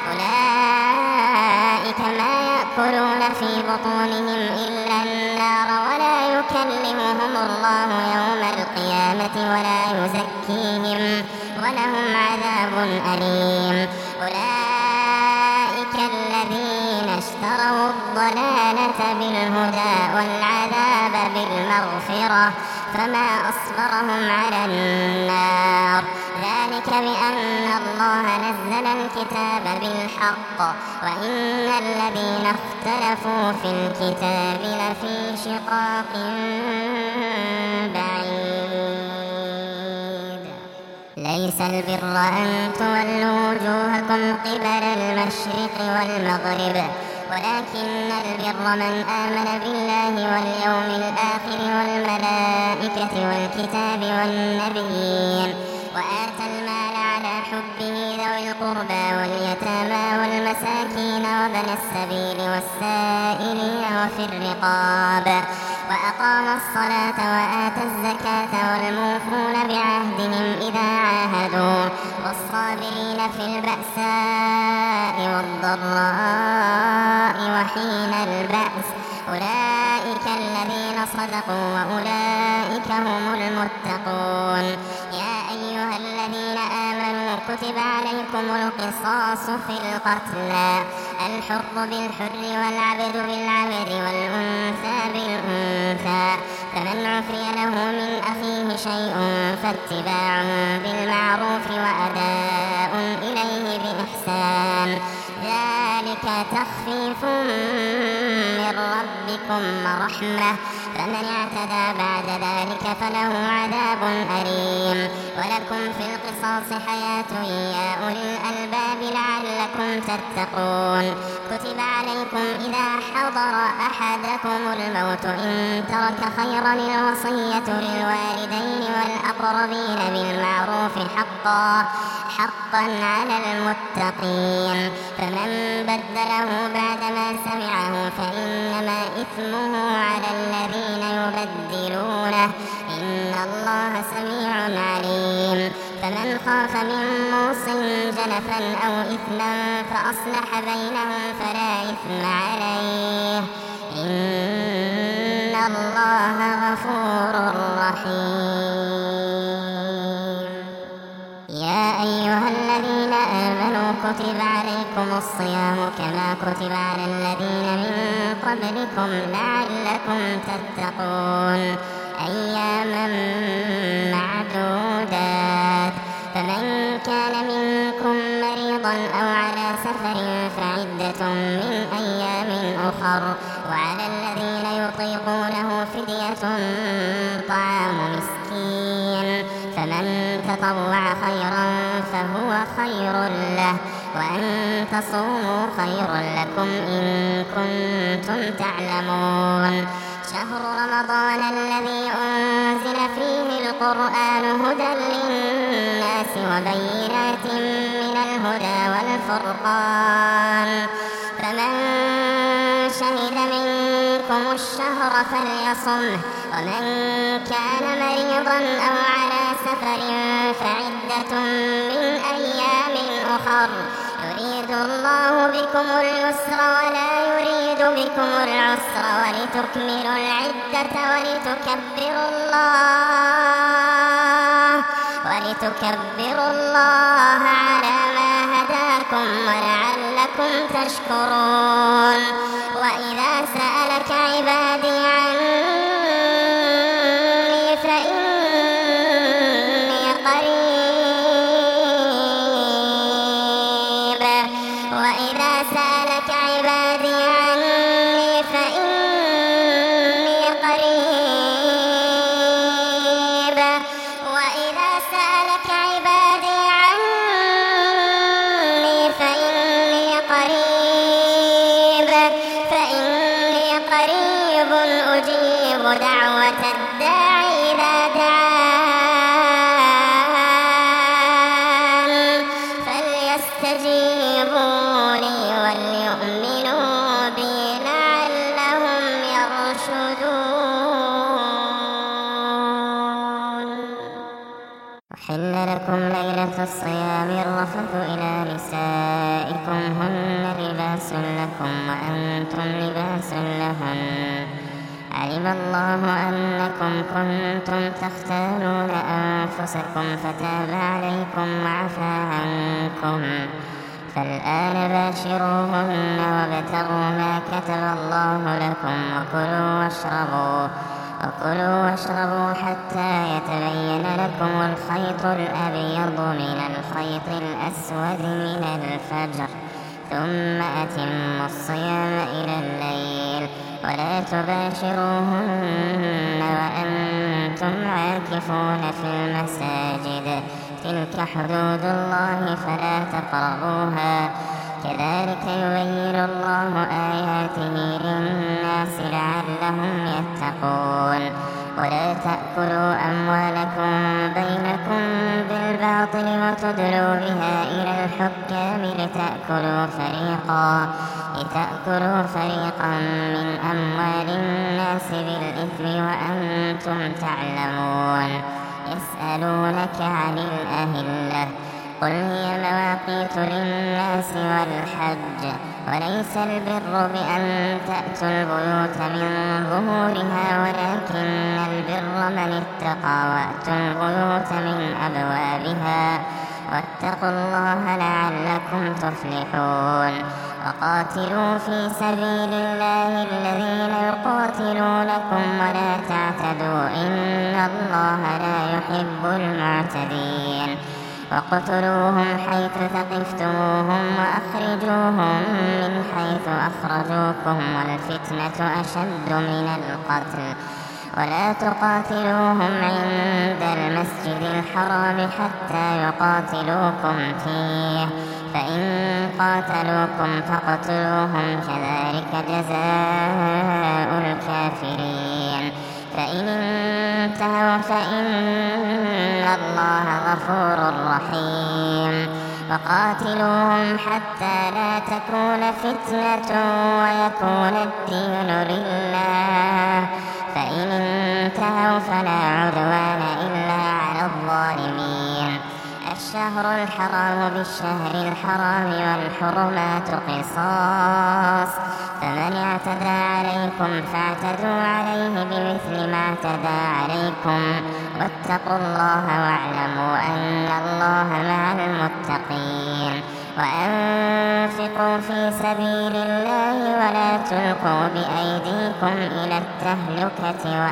أولئك ما يأكلون في بطونهم إلا النار ولا يكلمهم الله يوم القيامة ولا يزكيهم ولهم عذاب أليم. أولئك الذين اشتروا الضلالة بالهدى والعذاب بالمغفرة فما أصبرهم على النار ذلك بأن الله نزل الكتاب بالحق وإن الذين اختلفوا في الكتاب لفي شقاق بعيد. ليس البر أن تولوا وجوهكم قبل المشرق والمغرب ولكن البر من آمن بالله واليوم الآخر والملائكة والكتاب والنبيين وآتى المال على حبه ذوي القربى واليتامى والمساكين وابن السبيل والسائلين وفي الرقاب وأقام الصلاة وآتى الزكاة والموفون بعهدهم إذا عاهدوا والصابرين في البأساء والضراء وحين البأس أولئك الذين صدقوا وأولئك هم المتقون. يا أيها الذين آمنوا كتب عليكم القصاص في القتلى الحر بالحر والعبد بالعبد والأنثى بالأنثى فمن عفي له من أخيه شيء فاتباع بالمعروف وأداء إليه بإحسان ذلك تخفيف من ربكم ورحمة فمن اعتدى بعد ذلك فله عذاب أليم. ولكم في القصاص حياة يا أولي الألباب لعلكم تتقون. كتب عليكم إذا حضر أحدكم الموت إن ترك خيرا الوصية للوالدين والأقربين بالمعروف حقا على المتقين فمن بدله بعدما سمعه فإنما إثمه على الذين يبدلونه إن الله سميع عليم. فمن خاف من موص جنفا أو إثما فأصلح بينهم فلا إثم عليه إن الله غفور رحيم. يا أيها الذين آمنوا كتب عليكم الصيام كما كتب على الذين من قبلكم لعلكم تتقون أياما معدودات فمن كان منكم مريضا أو على سفر فعدة من أيام أخر وعلى الذين يطيقونه فدية طعام مسكين فمن تطوع خيرا فهو خير له وأن تصوموا خير لكم إن كنتم تعلمون شهر رمضان الذي أنزل فيه القرآن هدى للناس وبينات من الهدى والفرقان فمن شهد منكم الشهر فليصمه ومن كان مريضا أو على سفر فعدة من أيام أخر يريد الله بكم اليسر ولا يريد بكم العسر ولتكملوا العدة ولتكبروا الله على ما هداكم ولعلكم تشكرون وإذا سألك عبادي عني فإني قريب وإذا سألك عبادي عني فإني قريب وإذا سألك عبادي عني فإني قريب أجيب دعوة الداعي إذا دعان فليستجيبوا لي وليؤمنوا بي لعلهم يرشدون أحل لكم ليلة الصيام الرفث إلى نسائكم هن لباس لكم وأنتم لباس لهن علم الله أنكم كنتم تختانون أنفسكم فتاب عليكم وعفى عنكم فالآن باشروهن وابتغوا ما كتب الله لكم وكلوا واشربوا حتى يتبين لكم الخيط الأبيض من الخيط الأسود من الفجر ثم أتموا الصيام إلى الليل ولا تباشروهن وأنتم عاكفون في المساجد تلك حدود الله فلا تقربوها كذلك يبين الله آياته للناس لعلهم يتقون ولا تأكلوا أموالكم بينكم بالباطل وتدلوا بها إلى الحكام لتأكلوا فريقا من أموال الناس بالإثم وأنتم تعلمون يسألونك عن الأهلة قل هي مواقيت للناس والحج وليس البر بأن تأتوا البيوت من ظهورها ولكن البر من اتقى وأتوا البيوت من أبوابها واتقوا الله لعلكم تفلحون وقاتلوا في سبيل الله الذين يقاتلونكم ولا تعتدوا إن الله لا يحب المعتدين وقتلوهم حيث ثقفتموهم وأخرجوهم من حيث أخرجوكم والفتنة أشد من القتل ولا تقاتلوهم عند المسجد الحرام حتى يقاتلوكم فيه فإن قاتلوكم فاقتلوهم كذلك جزاء الكافرين فإن انتهوا فإن الله غفور رحيم وقاتلوهم حتى لا تكون فتنة ويكون الدين لله فإن انتهوا فلا عدوان إلا على الظالمين الشهر الحرام بالشهر الحرام والحرمات قصاص فمن اعتدى عليكم فاعتدوا عليه بمثل ما اعتدى عليكم واتقوا الله واعلموا أن الله مع المتقين وأنفقوا في سبيل الله ولا تلقوا بأيديكم إلى التهلكة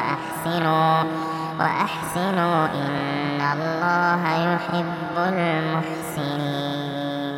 وأحسنوا إن الله يحب المحسنين.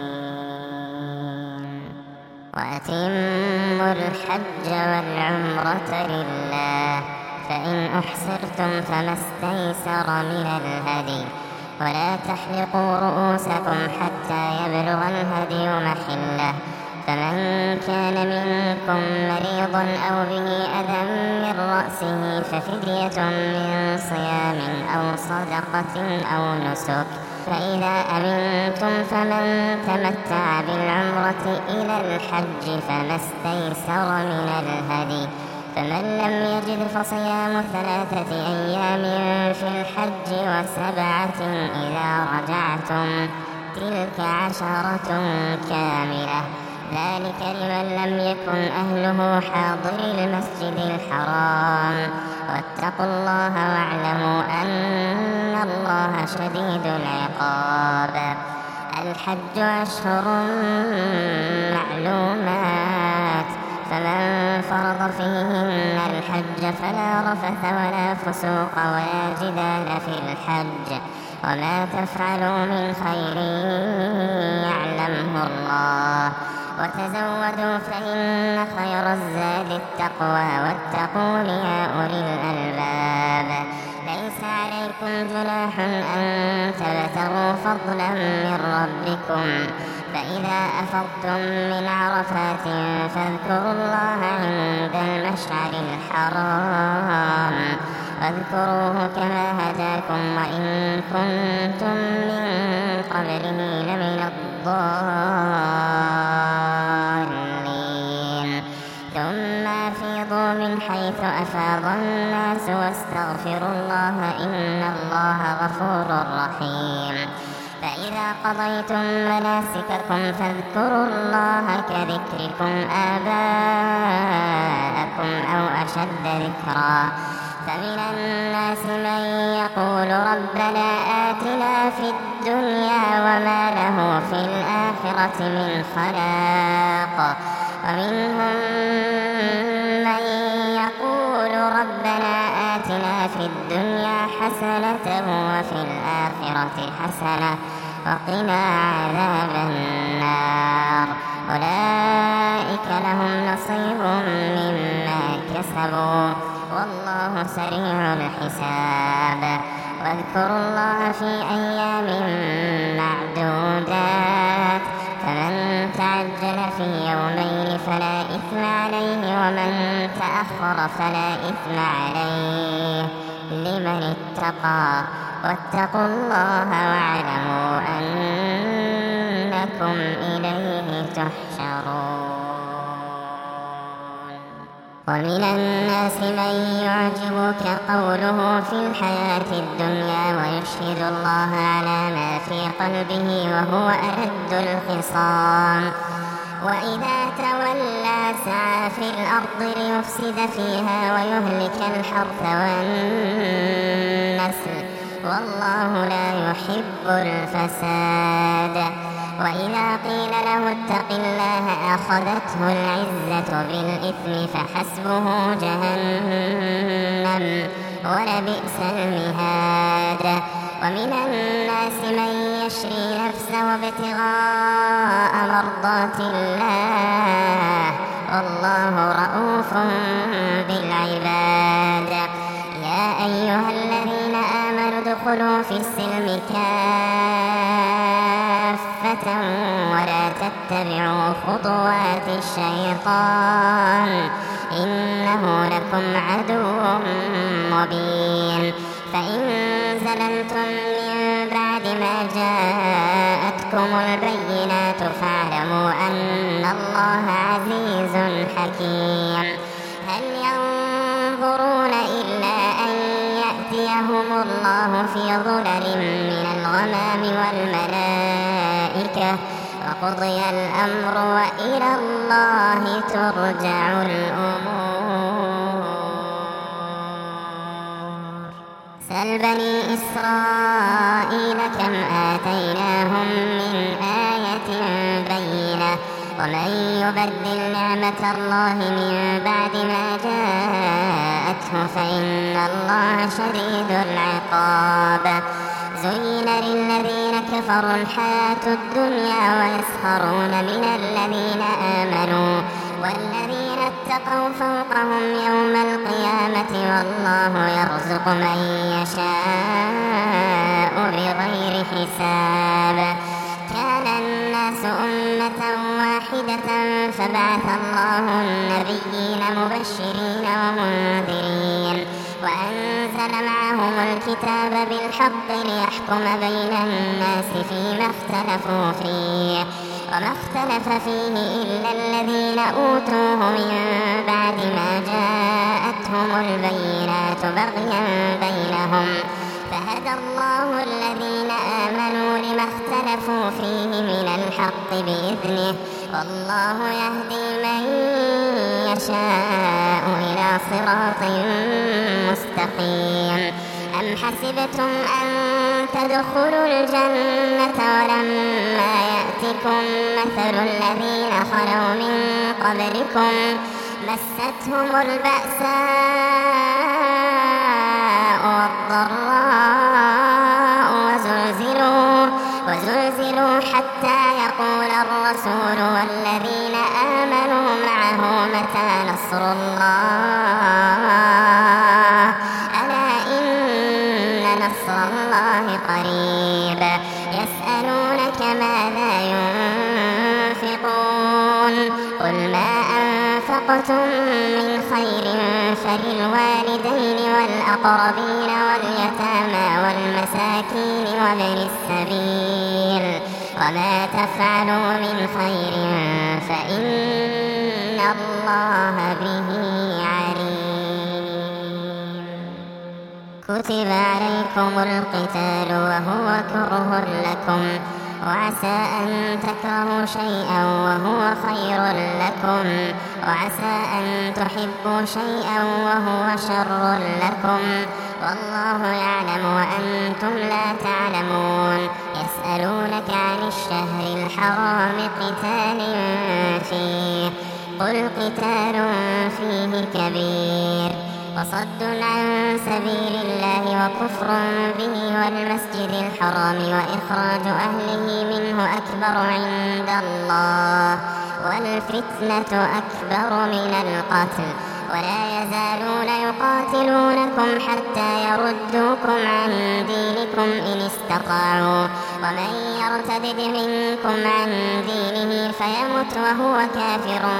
وأتموا الحج والعمرة لله، فإن أحصرتم فما استيسر من الهدي، ولا تحلقوا رؤوسكم حتى يبلغ الهدي محله، فمن كان منكم مريضا أو به أذى من رأسه ففدية من صيام أو صدقة أو نسك، فإذا أمنتم فمن تمتع بالعمرة إلى الحج فما استيسر من الهدي، فمن لم يجد فصيام 3 أيام في الحج و7 إذا رجعتم، تلك 10 كاملة، ذلك لمن لم يكن أهله حاضر المسجد الحرام. واتقوا الله واعلموا أن الله شديد العقاب. الحج أشهر معلومات، فمن فرض فيهن الحج فلا رفث ولا فسوق ولا جدال في الحج، وما تفعلوا من خير يعلمه الله، وتزودوا فإن خير الزاد التقوى، واتقون يا أولي الألباب. ليس عليكم جناح أن تبتغوا فضلا من ربكم، فإذا أفضتم من عرفات فاذكروا الله عند المشعر الحرام، واذكروه كما هداكم وإن كنتم من قبله لمن الضالين. ثم أفيضوا من حيث أفاض الناس واستغفروا الله إن الله غفور رحيم. فإذا قضيتم مناسككم فاذكروا الله كذكركم آباءكم أو أشد ذكرا. فمن الناس من يقول ربنا آتنا في الدنيا وما له في الآخرة من خلاق، ومنهم من يقول ربنا آتنا في الدنيا حسنة وفي الآخرة حسنة وقنا عذاب النار. أولئك لهم نصيب مما كسبوا والله سريع الحساب. واذكروا الله في أيام معدودات، فمن تعجل في يومين فلا إثم عليه ومن تأخر فلا إثم عليه لمن اتقى. واتقوا الله واعلموا أنكم إليه تحشرون. ومن الناس من يعجبك قوله في الحياة الدنيا ويشهد الله على ما في قلبه وهو ألد الخصام، وإذا تولى سعى في الأرض ليفسد فيها ويهلك الحرث والنسل والله لا يحب الفساد. وإذا قيل له اتق الله أخذته العزة بالإثم فحسبه جهنم ولبئس المهاد. ومن الناس من يشري نفسه ابتغاء مرضات الله والله رؤوف بالعباد. يا أيها الذين آمنوا ادخلوا في السلم كافة ولا تتبعوا خطوات الشيطان إنه لكم عدو مبين. فإن زللتم من بعد ما جاءتكم البينات فاعلموا أن الله عزيز حكيم. هل ينظرون إلا أن يأتيهم الله في ظلل من الغمام والملائكة وقضي الأمر وإلى الله ترجع الأمور. سل بني إسرائيل كم آتيناهم من آية ومن يبدل نعمة الله من بعد ما جاءته فإن الله شديد العقاب. زين للذين كفروا الحياة الدنيا ويسخرون من الذين آمنوا والذين اتقوا فوقهم يوم القيامة والله يرزق من يشاء بغير حساب. كان الناس أمة واحدة فبعث الله النبيين مبشرين ومنذرين وأنزل معهم الكتاب بالحق ليحكم بين الناس فيما اختلفوا فيه وما اختلف فيه إلا الذين أوتوه من بعد ما جاءتهم البينات بغيا بينهم فهدى الله الذين آمنوا لما اختلفوا فيه من الحق بإذنه والله يهدي من يشاء إلى صراط مستقيم. أم حسبتم أن تدخلوا الجنة ولما يأتكم مثل الذين خلوا من قبلكم مستهم البأساء والضراء وزلزلوا حتى يقول الرسول والذين آمنوا معه متى نصر الله ألا إن نصر الله قريب. يسألونك ماذا ينفقون قل ما أنفقتم من خير فللوالدين والأقربين واليتامى والمساكين وابن السبيل وما تفعلوا من خير فإن الله به عليم. كتب عليكم القتال وهو كره لكم وعسى أن تكرهوا شيئا وهو خير لكم وعسى أن تحبوا شيئا وهو شر لكم والله يعلم وأنتم لا تعلمون. يسألونك عن الشهر الحرام قتال فيه قل قتال فيه كبير وصد عن سبيل الله وكفر به والمسجد الحرام وإخراج أهله منه أكبر عند الله والفتنة أكبر من القتل ولا يزالون يقاتلونكم حتى يردوكم عن دينكم إن استطاعوا ومن يرتد منكم عن دينه فيمت وهو كافر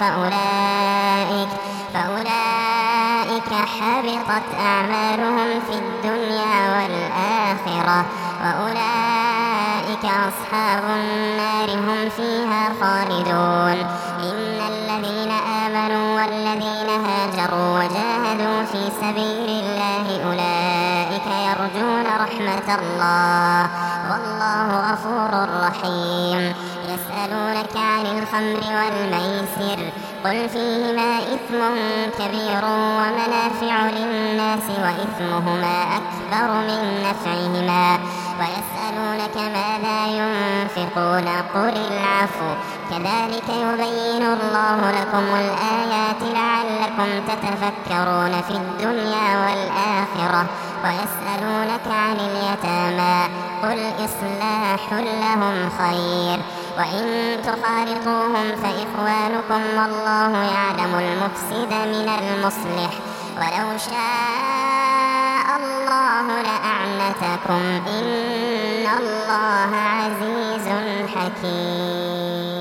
فأولئك حبطت أعمالهم في الدنيا والآخرة وأولئك أصحاب النار هم فيها خالدون. إن الذين آمنوا والذين هاجروا وجاهدوا في سبيل الله أولئك يرجون رحمة الله والله غفور رحيم. يسألونك عن الخمر والميسر قل فيهما إثم كبير ومنافع للناس وإثمهما أكبر من نفعهما ويسألونك ماذا ينفقون قل العفو كذلك يبين الله لكم الآيات لعلكم تتفكرون في الدنيا والآخرة. ويسألونك عن اليتامى قل إصلاح لهم خير وإن تخالطوهم فإخوانكم والله يعلم المفسد من المصلح ولو شاء الله لأعنتكم إن الله عزيز حكيم.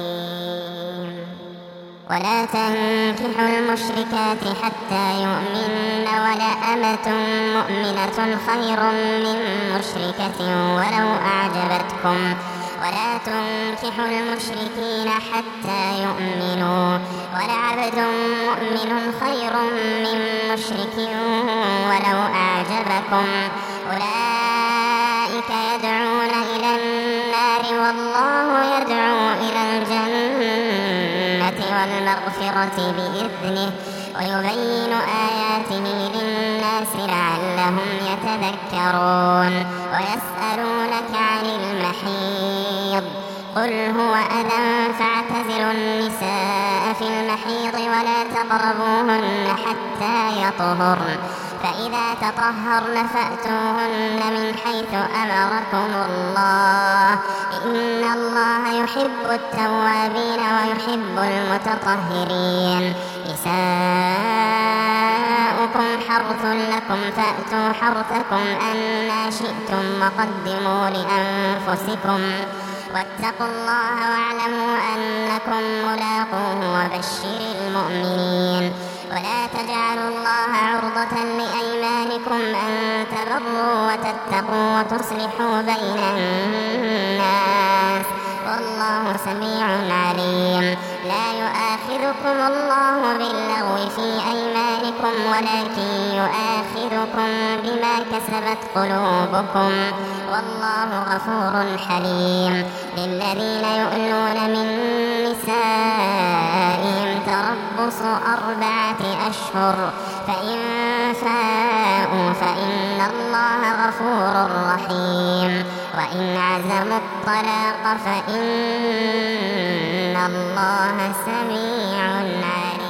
ولا تنكحوا المشركات حتى يؤمن ولأمة مؤمنة خير من مشركة ولو أعجبتكم ولا تنكحوا المشركين حتى يؤمنوا ولعبد مؤمن خير من مشرك ولو أعجبكم أولئك يدعون إلى النار والله يدعو إلى الجنة والمغفرة بإذنه ويبين آياته للناس لعلهم يتذكرون. ويسألونك عن المحيض قل هو أذى فاعتزلوا تقربوهن حتى يطهرن فإذا تطهرن فأتوهن من حيث أمركم الله إن الله يحب التوابين ويحب المتطهرين نساؤكم حرث لكم فأتوا حرثكم أنى شئتم وقدموا لأنفسكم واتقوا الله واعلموا أنكم ملاقوه وبشر المؤمنين ولا تجعلوا الله عرضة لأيمانكم أن تبروا وتتقوا وتصلحوا بين الناس والله سميع عليم لا يؤاخذكم الله باللغو في أيمانكم ولكن يؤاخذكم بما كسبت قلوبكم والله غفور حليم للذين يؤلون من نسائهم تربص 4 أشهر فإن فاءوا فإن الله غفور رحيم وإن عزموا الطلاق فإن الله سميع عليم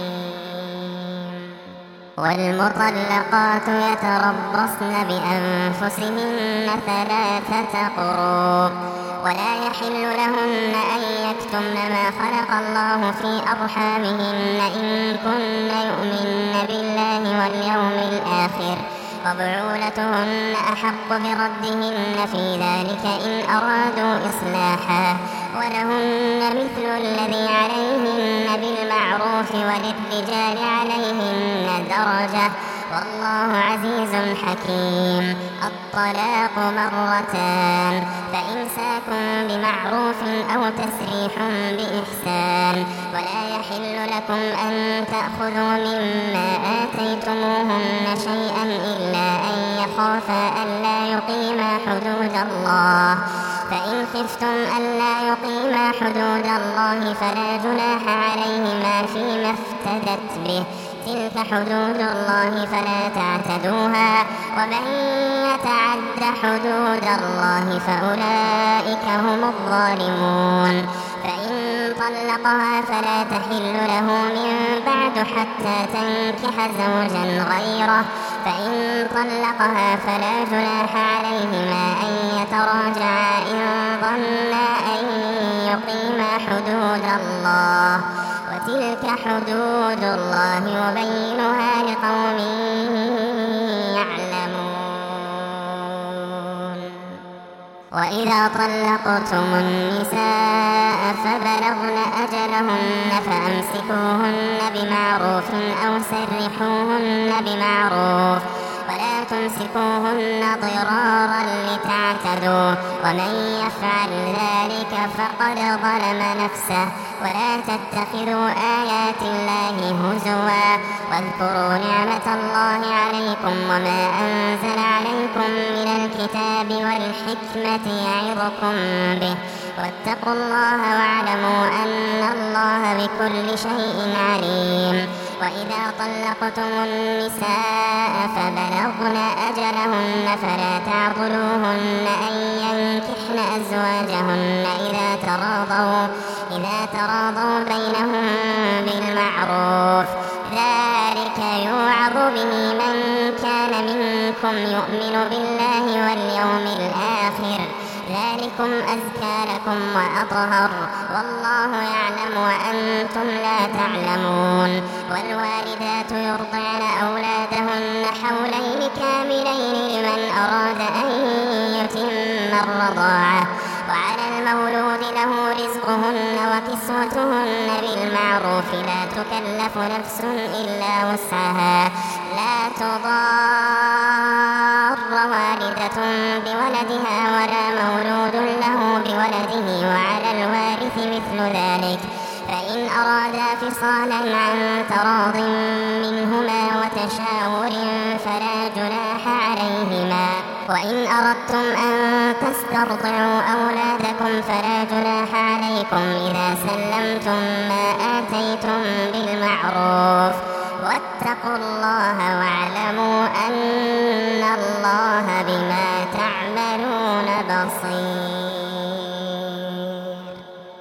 والمطلقات يتربصن بأنفسهن 3 قروء ولا يحل لهن أن يكتمن ما خلق الله في أرحامهن إن كن يؤمن بالله واليوم الآخر وبعولتهن أحق بردهن في ذلك إن أرادوا إصلاحا ولهن مثل الذي عليهن بالمعروف وللرجال عليهن درجة والله عزيز حكيم الطلاق 2 فإمساك بمعروف أو تسريح بإحسان ولا يحل لكم أن تأخذوا مما آتيتموهن شيئا إلا أن يخافا ألا يقيما حدود الله فإن خفتم ألا يقيما حدود الله فلا جناح عليهما فيما افتدت به تلك حدود الله فلا تعتدوها ومن يتعد حدود الله فأولئك هم الظالمون فإن طلقها فلا تحل له من بعد حتى تنكح زوجا غيره فإن طلقها فلا جناح عليهما أن يتراجعا إن ظنا أن يقيما حدود الله وتلك حدود الله يبينها لقوم يعلمون وإذا طلقتم النساء فبلغن أجلهن فأمسكوهن بمعروف أو سرحوهن بمعروف ولا تمسكوهن ضرارا لتعتدوا ومن يفعل ذلك فقد ظلم نفسه ولا تتخذوا آيات الله هزوا واذكروا نعمة الله عليكم وما أنزل عليكم من الكتاب والحكمة يعظكم به واتقوا الله واعلموا أن الله بكل شيء عليم وإذا طلقتم النساء فبلغن أجلهن فلا تعضلوهن أن ينكحن أزواجهن إذا تراضوا بينهم بالمعروف ذلك يوعظ به من كان منكم يؤمن بالله واليوم الآخر ذلكم أزكى لكم وأطهر والله يعلم وأنتم لا تعلمون والوالدات يرضعن أولادهن حولين كاملين لمن أراد أن يتم الرضاعة وعلى المولود له رزقهن وكسوتهن بالمعروف لا تكلف نفس إلا وسعها لا تضار والدة بولدها ولا مولود له بولده وعلى الوارث مثل ذلك فإن أرادا فصالا عن تراض منهما وتشاور فلا جناح عليهما وإن أردتم أن تسترضعوا أولادكم فلا جناح عليكم إذا سلمتم ما آتيتم بالمعروف واتقوا الله واعلموا أن الله بما تعملون بصير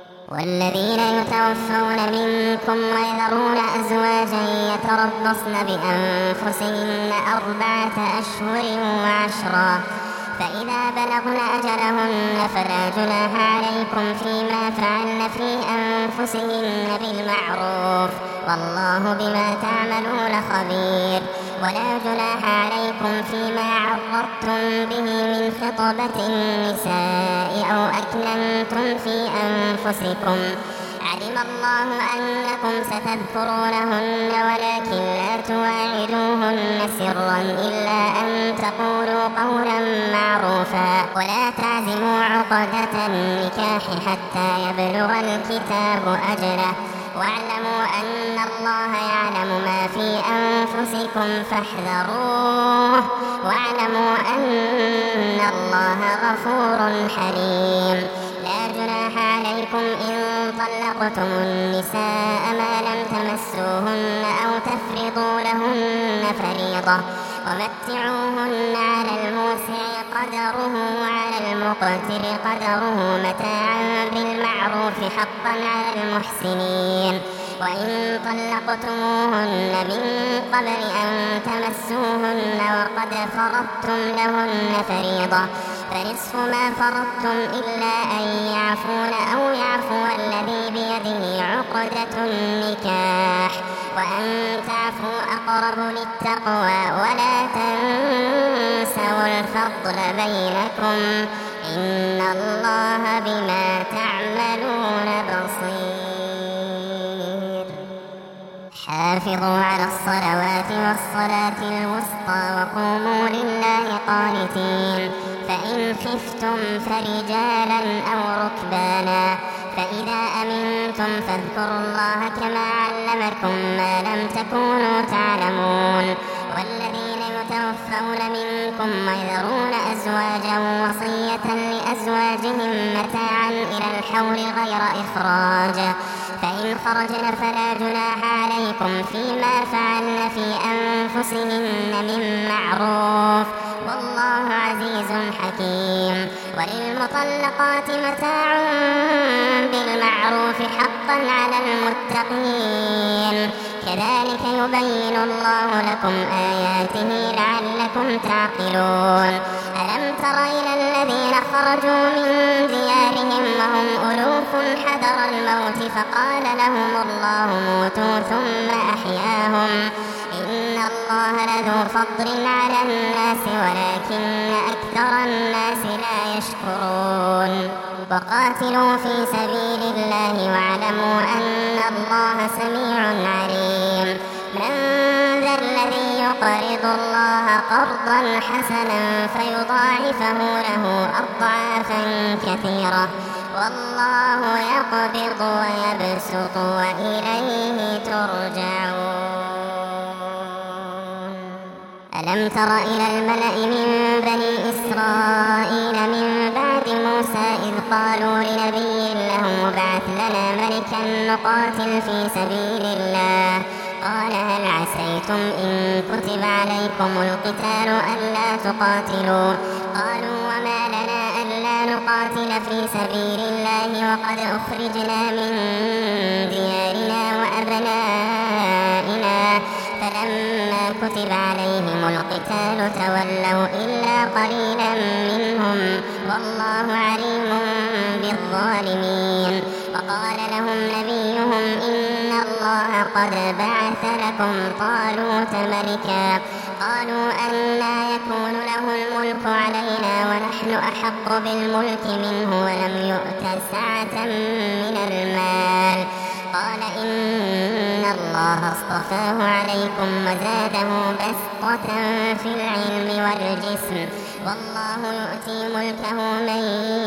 والذين يتوفون منكم ويذرون أزواجا يتربصن بأنفسهن 4 أشهر و10 فإذا بلغن أجلهن فلا جناح عليكم فيما فعلن في أنفسهن بالمعروف والله بما تعملون خبير. ولا جناح عليكم فيما عرضتم به من خطبة النساء أو أكننتم في أنفسكم علم الله أنكم ستذكرونهن ولكن لا تواعدوهن سرا إلا أن تقولوا قولا معروفا ولا تعزموا عقدة النكاح حتى يبلغ الكتاب أجله واعلموا أن الله يعلم ما في أنفسكم فاحذروه واعلموا أن الله غفور حليم. لا جناح عليكم إن طلقتم النساء ما لم تمسوهن أو تفرضوا لهن فريضة ومتعوهن على الموسع قدره وعلى المقتر قدره متاعا بالمعروف حقا على المحسنين. وإن طلقتموهن من قبل أن تمسوهن وقد فرضتم لهن فريضة فنصف ما فرضتم إلا أن يعفون أو يعفو الذي بيده عقدة النكاح وأن تعفوا أقرب للتقوى ولا تنسوا الفضل بينكم إن الله بما تعملون بصير. حافظوا على الصلوات والصلاة الوسطى وقوموا لله قانتين. فإن خفتم فرجالا أو ركبانا فإذا أمنتم فاذكروا الله كما علمكم ما لم تكونوا تعلمون. والذين يتوفون منكم ويذرون أزواجا وصية لأزواجهم متاعا إلى الحول غير إخراج فإن خرجن فلا جناح عليكم فيما فعلن في أنفسهن من معروف والله عزيز حكيم. وللمطلقات متاع بالمعروف حقا على المتقين كذلك يبين الله لكم آياته لعلكم تعقلون. ألم تر إلى الذين خرجوا من ديارهم وهم ألوف حذر الموت فقال لهم الله موتوا ثم أحياهم إن الله لذو فضل على الناس ولكن أكثر الناس لا يشكرون. وقاتلوا في سبيل الله واعلموا أن الله سميع عليم. من ذا الذي يقرض الله قرضا حسنا فيضاعفه له أضعافا كثيرة والله يقبض ويبسط وإليه ترجعون. ألم تر إلى الملأ من بني إسرائيل من بعد موسى إذ قالوا لنبي له ابعث لنا ملكا نقاتل في سبيل الله قال هل عسيتم إن كتب عليكم القتال ألا تقاتلوا قالوا وما لنا ألا نقاتل في سبيل الله وقد أخرجنا من ديارنا وأبنائنا فلما كتب عليهم القتال تولوا إلا قليلا منهم والله عليم بالظالمين. وقال لهم نبيهم إن الله قد بعث لكم طالوت ملكا قالوا أنى يكون له الملك علينا ونحن أحق بالملك منه ولم يؤت سعة من المال قال إن الله اصطفاه عليكم وزاده بسطة في العلم والجسم والله يؤتي ملكه من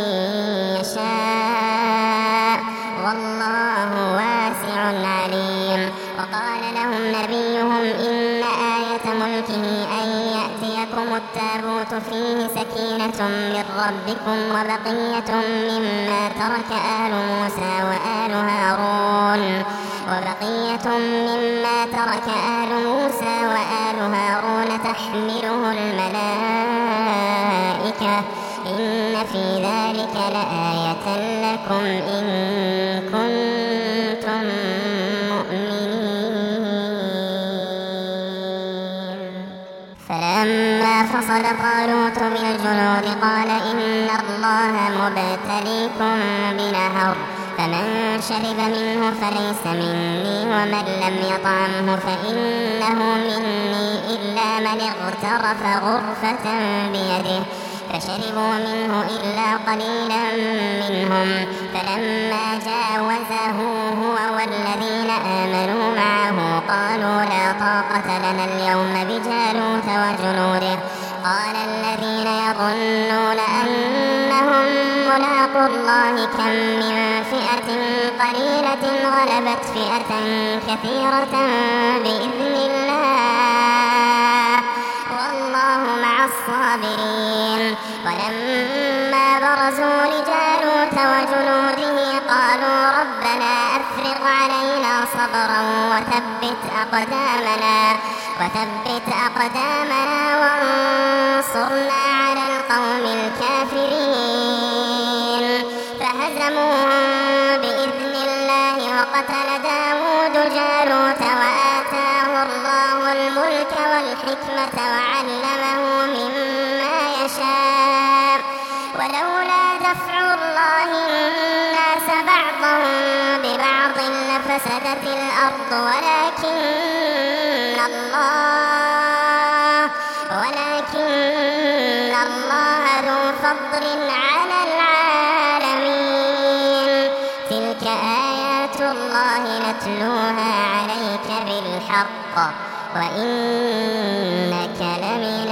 يشاء والله واسع عليم. وقال لهم نبيهم إن آية ملكه أن يأتيكم التابوت فيه سكينة من ربكم وبقية مما ترك آل موسى وآل تحمله الملائكة إن في ذلك لآية لكم إن كنتم مؤمنين. فلما فصل طالوت بالجنود قال إن الله مبتليكم بنهر فمن شرب منه فليس مني ومن لم يطعمه فإنه مني إلا من اغترف غرفة بيده فشربوا منه إلا قليلا منهم. فلما جاوزه هو والذين آمنوا معه قالوا لا طاقة لنا اليوم بجالوت وجنوده. قال الذين يظنون أنهم ملاقو الله كم من فئة قليلة غلبت فئة كثيرة بإذن الله والله مع الصابرين. ولما برزوا لجالوت وجنوده قالوا ربنا أفرغ علينا صبرا وثبت أقدامنا وانصرنا على القوم الكافرين. فهزموهم بإذن الله وقتل داود جالوت وآتاه الله الملك والحكمة وعلمه مما يشاء ولولا دفع الله الناس بعضهم ببعض لفسدت الأرض ولكن الله ذو فضل على العالمين. تلك آيات الله نتلوها عليك بالحق وإنك لمن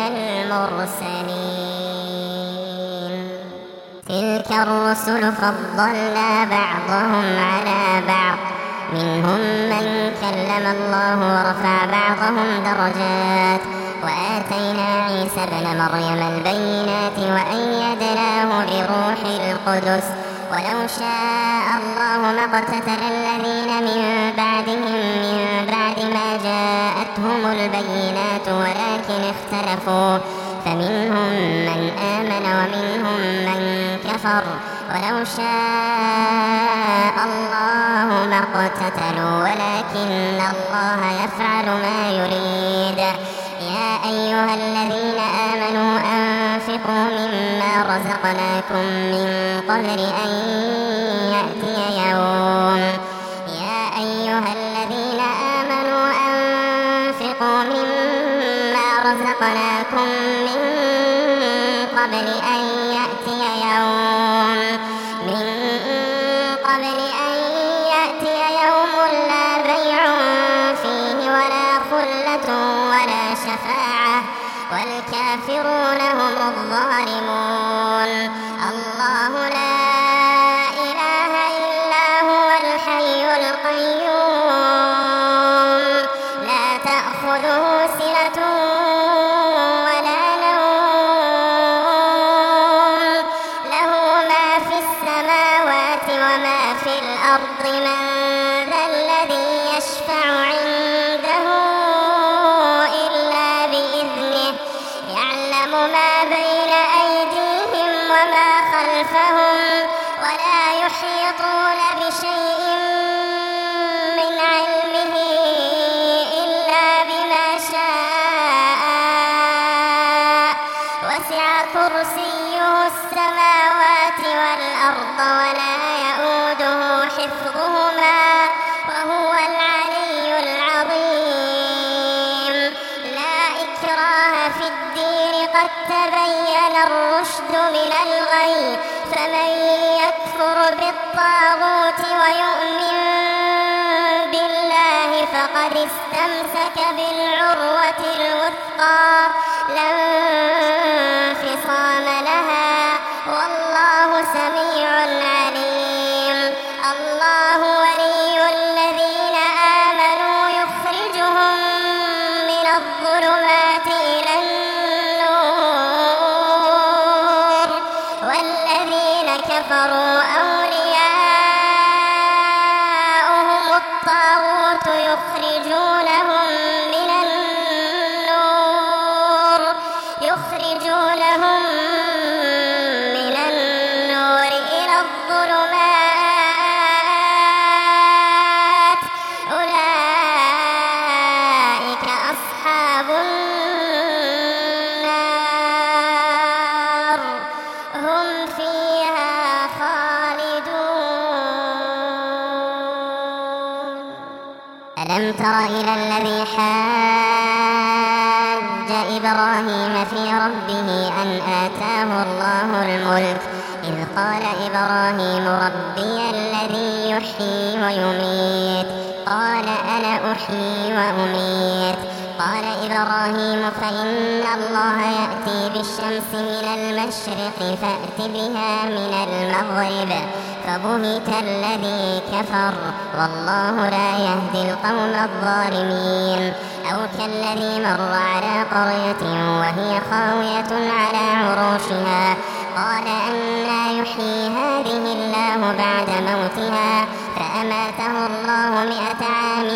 المرسلين. تلك الرسل فضلنا بعضهم على بعض منهم من كلم الله ورفع بعضهم درجات وآتينا عيسى ابن مريم البينات وأيدناه بروح القدس ولو شاء الله ما اقتتل الذين من بعدهم من بعد ما جاءتهم البينات ولكن اختلفوا فمنهم من آمن ومنهم من كفر ولو شاء الله ما اقتتلوا ولكن الله يفعل ما يريد. يا أيها الذين آمنوا أنفقوا مما رزقناكم من قبل أن يأتي يوم لا بيع فيه ولا خلة ولا شفاعة والكافرون هم الظالمون. الله لا إله إلا هو الحي القيوم لا تأخذه سنة ولا نوم له ما في السماوات وما في الأرض. من ذا الذي يشفع عنده إلا بإذنه يعلم ما بين أيديهم وما خلفهم ولا يحيطون بشيء من علمه إلا بما شاء وسع كرسيه السماوات والأرض ولا يؤوده حفظهما وهو العلي العظيم. لا إكراه في الدين قد تبين الرشد من الغي فمن يكفر بالطاغوت ويؤمن بالله فقد استمسك بالعروة الوثقى لا انفصام لها والله سميع عليم. الله ولي الذين آمنوا يخرجهم من الظلمات إلى النور والذين كفروا أولياؤهم الطاغوت يخرجونهم ألم تر إلى الذي حاج إبراهيم في ربه أن آتاه الله الملك إذ قال إبراهيم ربي الذي يحيي ويميت قال أنا أحيي وأميت قال إبراهيم فإن الله يأتي بالشمس من المشرق فأت بها من المغرب فبهت الذي كفر والله لا يهدي القوم الظالمين أو كالذي مر على قرية وهي خاوية على عروشها قال أنى يحيي هذه الله بعد موتها فأماته الله 100 عام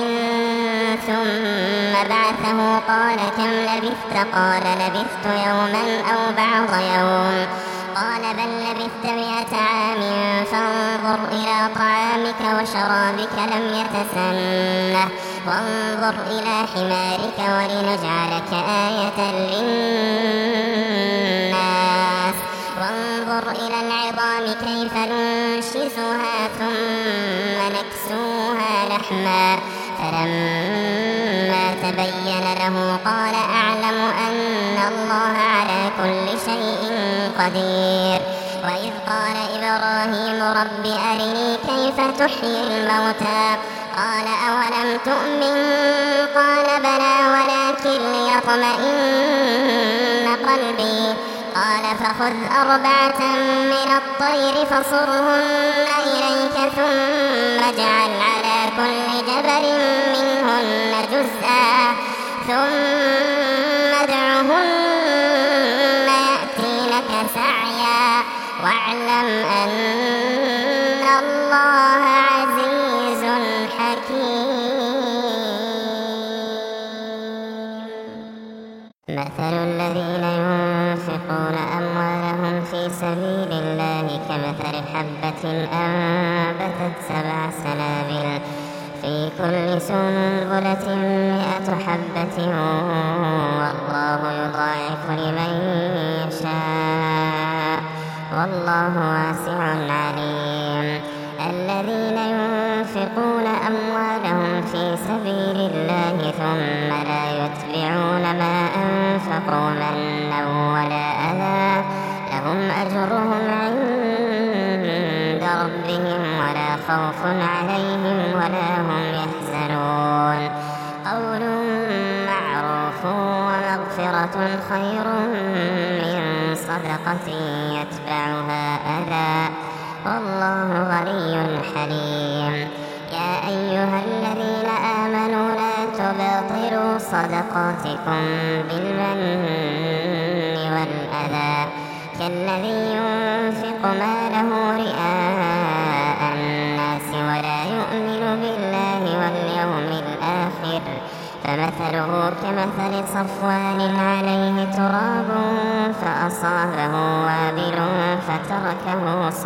ثم بعثه قال كم لبثت قال لبثت يوما أو بعض يوم قال بل لبثت 100 عام فانظر إلى طعامك وشرابك لم يتسنه وانظر إلى حمارك ولنجعلك آية للناس وانظر إلى العظام كيف ننشزها ثم نكسوها لحما فلما تبين له قال أعلم أن الله على كل شيء قدير وإذ قال إبراهيم رب أرني كيف تحيي الموتى قال أولم تؤمن قال بلى ولكن ليطمئن قلبي قال فخذ 4 من الطير فصرهن إليك ثم اجعل على كل جبل منهن جزءا ثم ادعهن يأتينك سعيا واعلم أن الله عزيز حكيم. مثل الذين ينفقون أموالهم في سبيل الله كمثل حبة أنبتت 7 سنابل في كل سنبلة 100 حبة والله يضاعف لمن يشاء والله واسع عليم. الذين ينفقون أموالهم في سبيل الله ثم لا يتبعون ما أنفقوا منا ولا أذى لهم أجرهم عند ربهم ولا خوف عليهم ولا هم يحزنون. قول معروف ومغفرة خير من صدقة يتبعها أذى والله غني حليم. يا أيها الذين آمنوا لا تبطلوا صدقاتكم بالمن والأذى كالذي ينفق ماله رئاء الناس ولا يؤمن بالله واليوم الآخر فمثله كمثل صفوان عليه تراب فأصابه وابل فتركه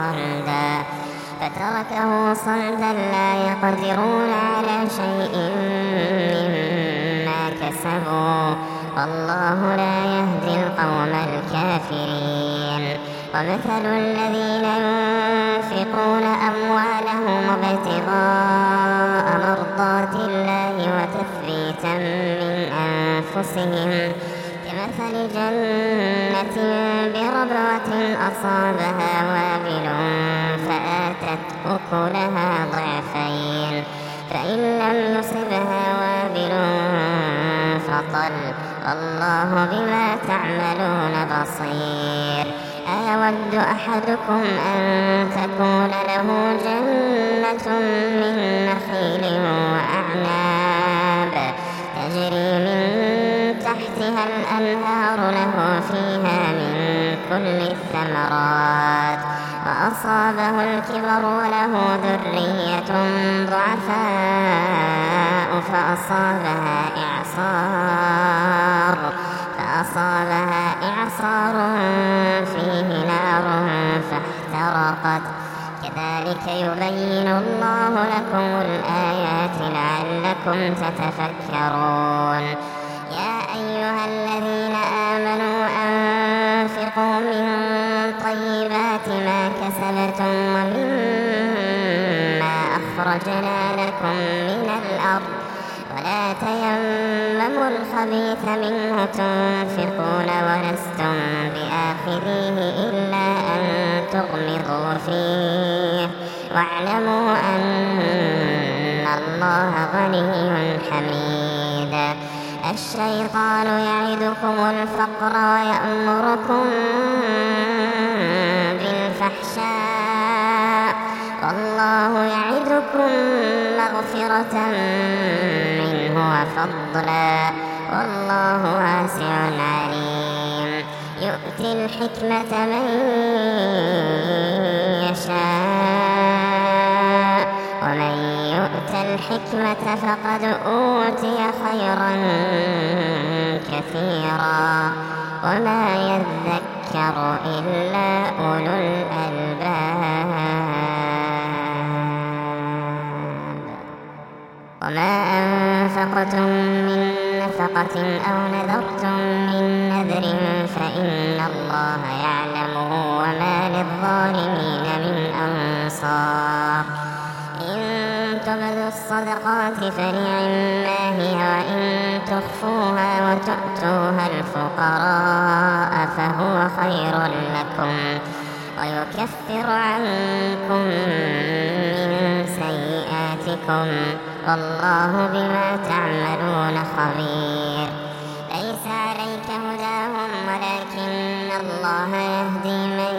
صلدا لا يقدرون على شيء مما كسبوا والله لا يهدي القوم الكافرين. ومثل الذين ينفقون أموالهم ابتغاء مرضات الله وتثبيتا من أنفسهم كمثل جنة بربوة أصابها وابل فآتت أكلها ضعفين فإن لم يصبها وابل فطل والله بما تعملون بصير. أيود أحدكم أن تكون له جنة من نخيل وأعناب تجري من تحتها الأنهار له فيها من كل الثمرات وأصابه الكبر وله ذرية ضعفاء فأصابها إعصار فيه نار فاحترقت كذلك يبين الله لكم الآيات لعلكم تتفكرون. يا أيها الذين آمنوا أنفقوا من طيبات ما كسبتم ومما أخرجنا لكم من الأرض ولا تيمموا الخبيث منه تنفقون ولستم بآخذيه إلا أن تغمضوا فيه واعلموا أن الله غني حميد. الشيطان يعدكم الفقر ويأمركم بالفحشاء والله يعدكم مغفرة منه وفضلا والله واسع عليم. يؤتي الحكمة من يشاء ومن يؤت الحكمة فقد أوتي خيرا كثيرا وما يذكر إلا أولو الألباب. وما أنفقتم من نفقة أو نذرتم من نذر فإن الله يعلمه وما للظالمين من أنصار. إن تبدوا الصدقات فنعما هي وإن تخفوها وتؤتوها الفقراء فهو خير لكم ويكفر عنكم من سيئاتكم والله بما تعملون خبير. ليس عليك هداهم ولكن الله يهدي من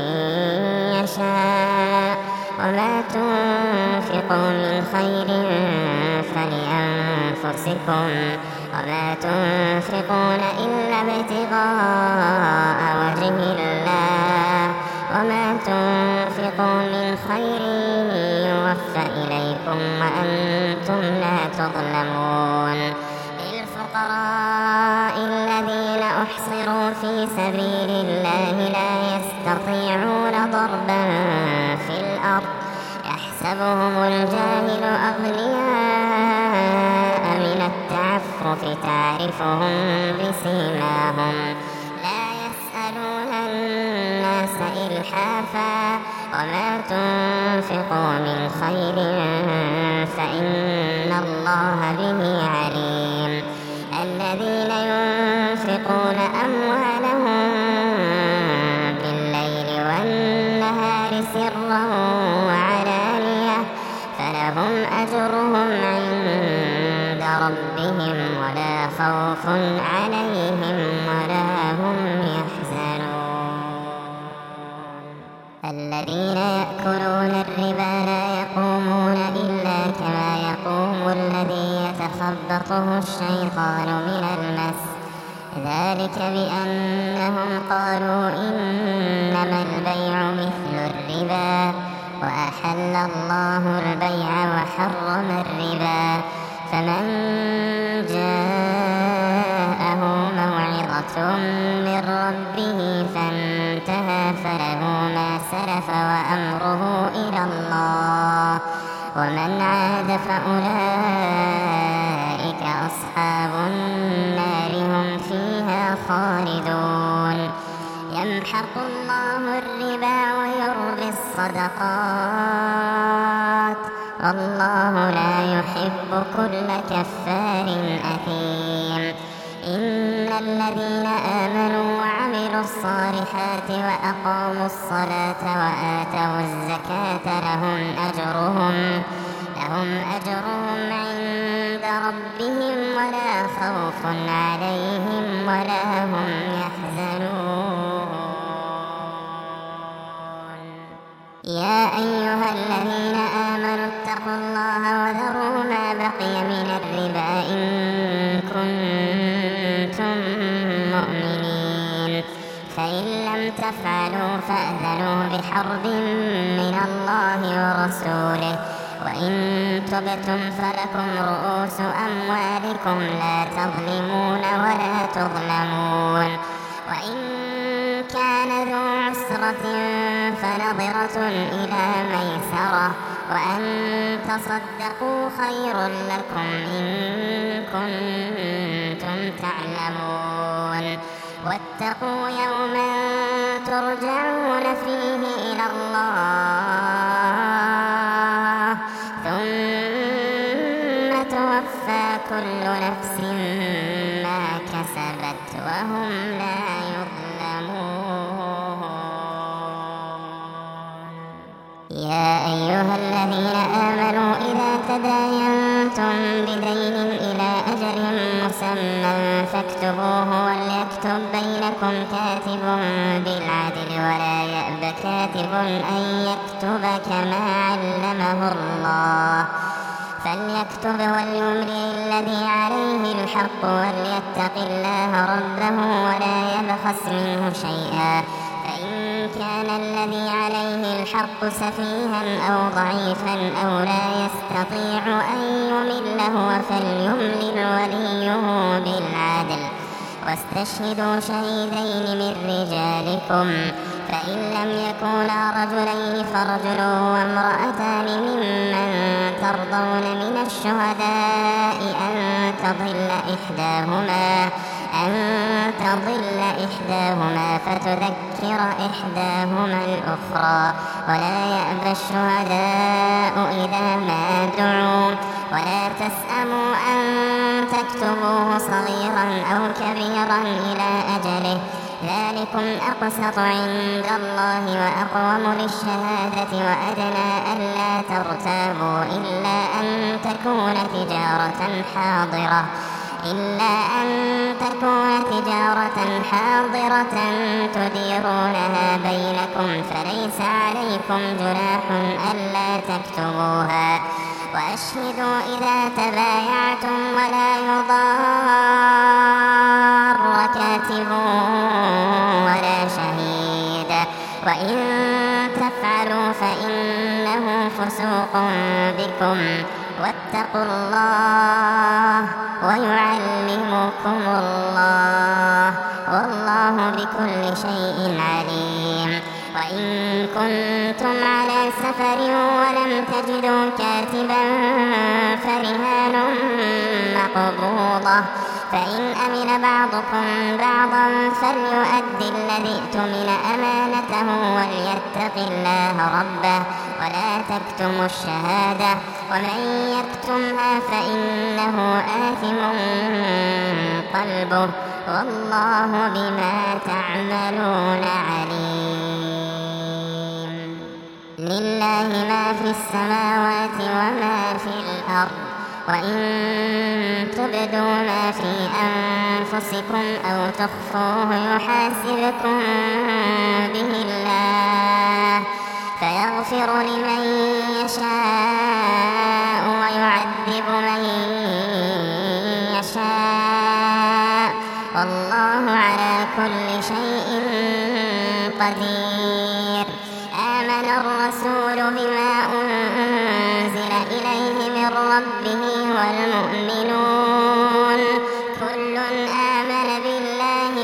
يشاء وما تنفقوا من خير فلأنفسكم وما تنفقون إلا ابتغاء وجه الله وما تنفقوا من خير يوفى إليكم وأنتم لا تظلمون. للفقراء الذين أحصروا في سبيل الله لا يستطيعون ضربا في الأرض يحسبهم الجاهل أغنياء من التعفف تعرفهم بسيماهم لا يسألون الناس إلحافا وما تنفقوا من خير فإن الله به عليم. الذين ينفقون أموالهم بالليل والنهار سرا وعلانية فلهم أجرهم عند ربهم ولا خوف عليهم ولا هم يحزنون. الذين يأكلون الربا لا يقومون إلا كما يقوم الذي يتخبطه الشيطان من المس ذلك بأنهم قالوا إنما البيع مثل الربا وأحل الله البيع وحرم الربا. فمن جاءه موعظة من ربه فانتهى فله ما سلف وأمره إلى الله ومن عاد فأولئك أصحاب النار هم فيها خالدون. يمحق الله الربا ويربي الصدقات والله لا يحب كل كفار أثيم. إن الذين آمنوا وعملوا الصالحات وأقاموا الصلاة وآتوا الزكاة لهم أجرهم عند ربهم ولا خوف عليهم ولا هم يحزنون. يا أيها الذين آمنوا اتقوا الله وذروا ما بقي من الربا إن كنتم مؤمنين فإن لم تفعلوا فأذنوا بحرب من الله ورسوله وإن تبتم فلكم رؤوس أموالكم لا تظلمون ولا تظلمون. وإن كان ذو عسرة فنظرة إلى ميسرة وأن تصدقوا خير لكم إن كنتم تعلمون. واتقوا يوما ترجعون فيه إلى الله ثم توفى كل نفس ما كسبت وهم لا يظلمون. يا أيها الذين آمنوا إذا تداينتم بدين إلى أجل مسمى فاكتبوه وليكتب بينكم كاتب بالعدل ولا يأب كاتب أن يكتب كما علمه الله فليكتب وليملي الذي عليه الحق وليتق الله ربه ولا يبخس منه شيئا فإن كان الذي عليه الحق سفيها أو ضعيفا أو لا يستطيع أن يمل هو فليملل وليه بالعدل واستشهدوا شهيدين من رجالكم فإن لم يكونا رجلين فرجل وامرأتان ممن ترضون من الشهداء أن تضل إحداهما فتذكر إحداهما الأخرى ولا يأبى الشهداء إذا ما دعوا ولا تسأموا أن تكتبوه صغيرا أو كبيرا إلى أجله ذلكم أقسط عند الله وأقوم للشهادة وأدنى ألا ترتابوا إلا أن تكون تجارة حاضرة تديرونها بينكم فليس عليكم جناح ألا تكتبوها وأشهدوا إذا تبايعتم ولا يضار كاتب ولا شهيد وإن تفعلوا فإنه فسوق بكم واتقوا الله ويعلمكم الله والله بكل شيء عليم. وإن كنتم على سفر ولم تجدوا كاتبا فرهان مقبوضة فإن أمن بعضكم بعضا فليؤد الذي اؤتمن أمانته وليتق الله ربه ولا تكتموا الشهادة ومن يكتمها فإنه آثم قلبه والله بما تعملون عليم. لله ما في السماوات وما في الأرض وإن تبدوا ما في أنفسكم أو تخفوه يحاسبكم به الله فيغفر لمن يشاء ويعذب من يشاء والله على كل شيء قدير. آمن الرسول بما أنزل إليه من ربه والمؤمنون كل آمن بالله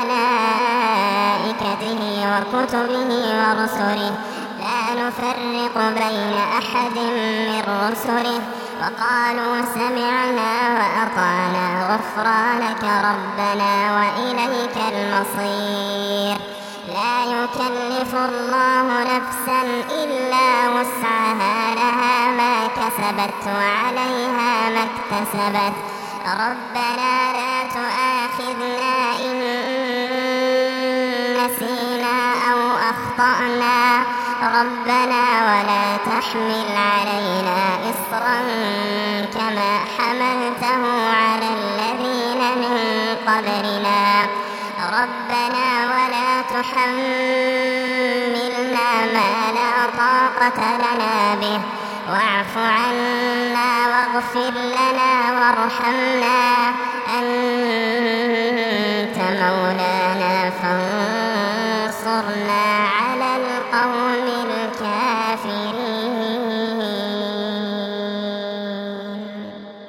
وملائكته وكتبه ورسله لا نفرق بين أحد من رسله وقالوا سمعنا وأطعنا غفرانك ربنا وإليك المصير. لا يكلف الله نفسا إلا وسعها لها ما كسبت وعليها ما اكتسبت ربنا لا تؤاخذنا إن نسينا أو أخطأنا ربنا ولا تحمل علينا إصرا كما حملته على الذين من قبلنا ربنا ولا تحملنا ما لا طاقة لنا به واعف عنا واغفر لنا وارحمنا أنت مولانا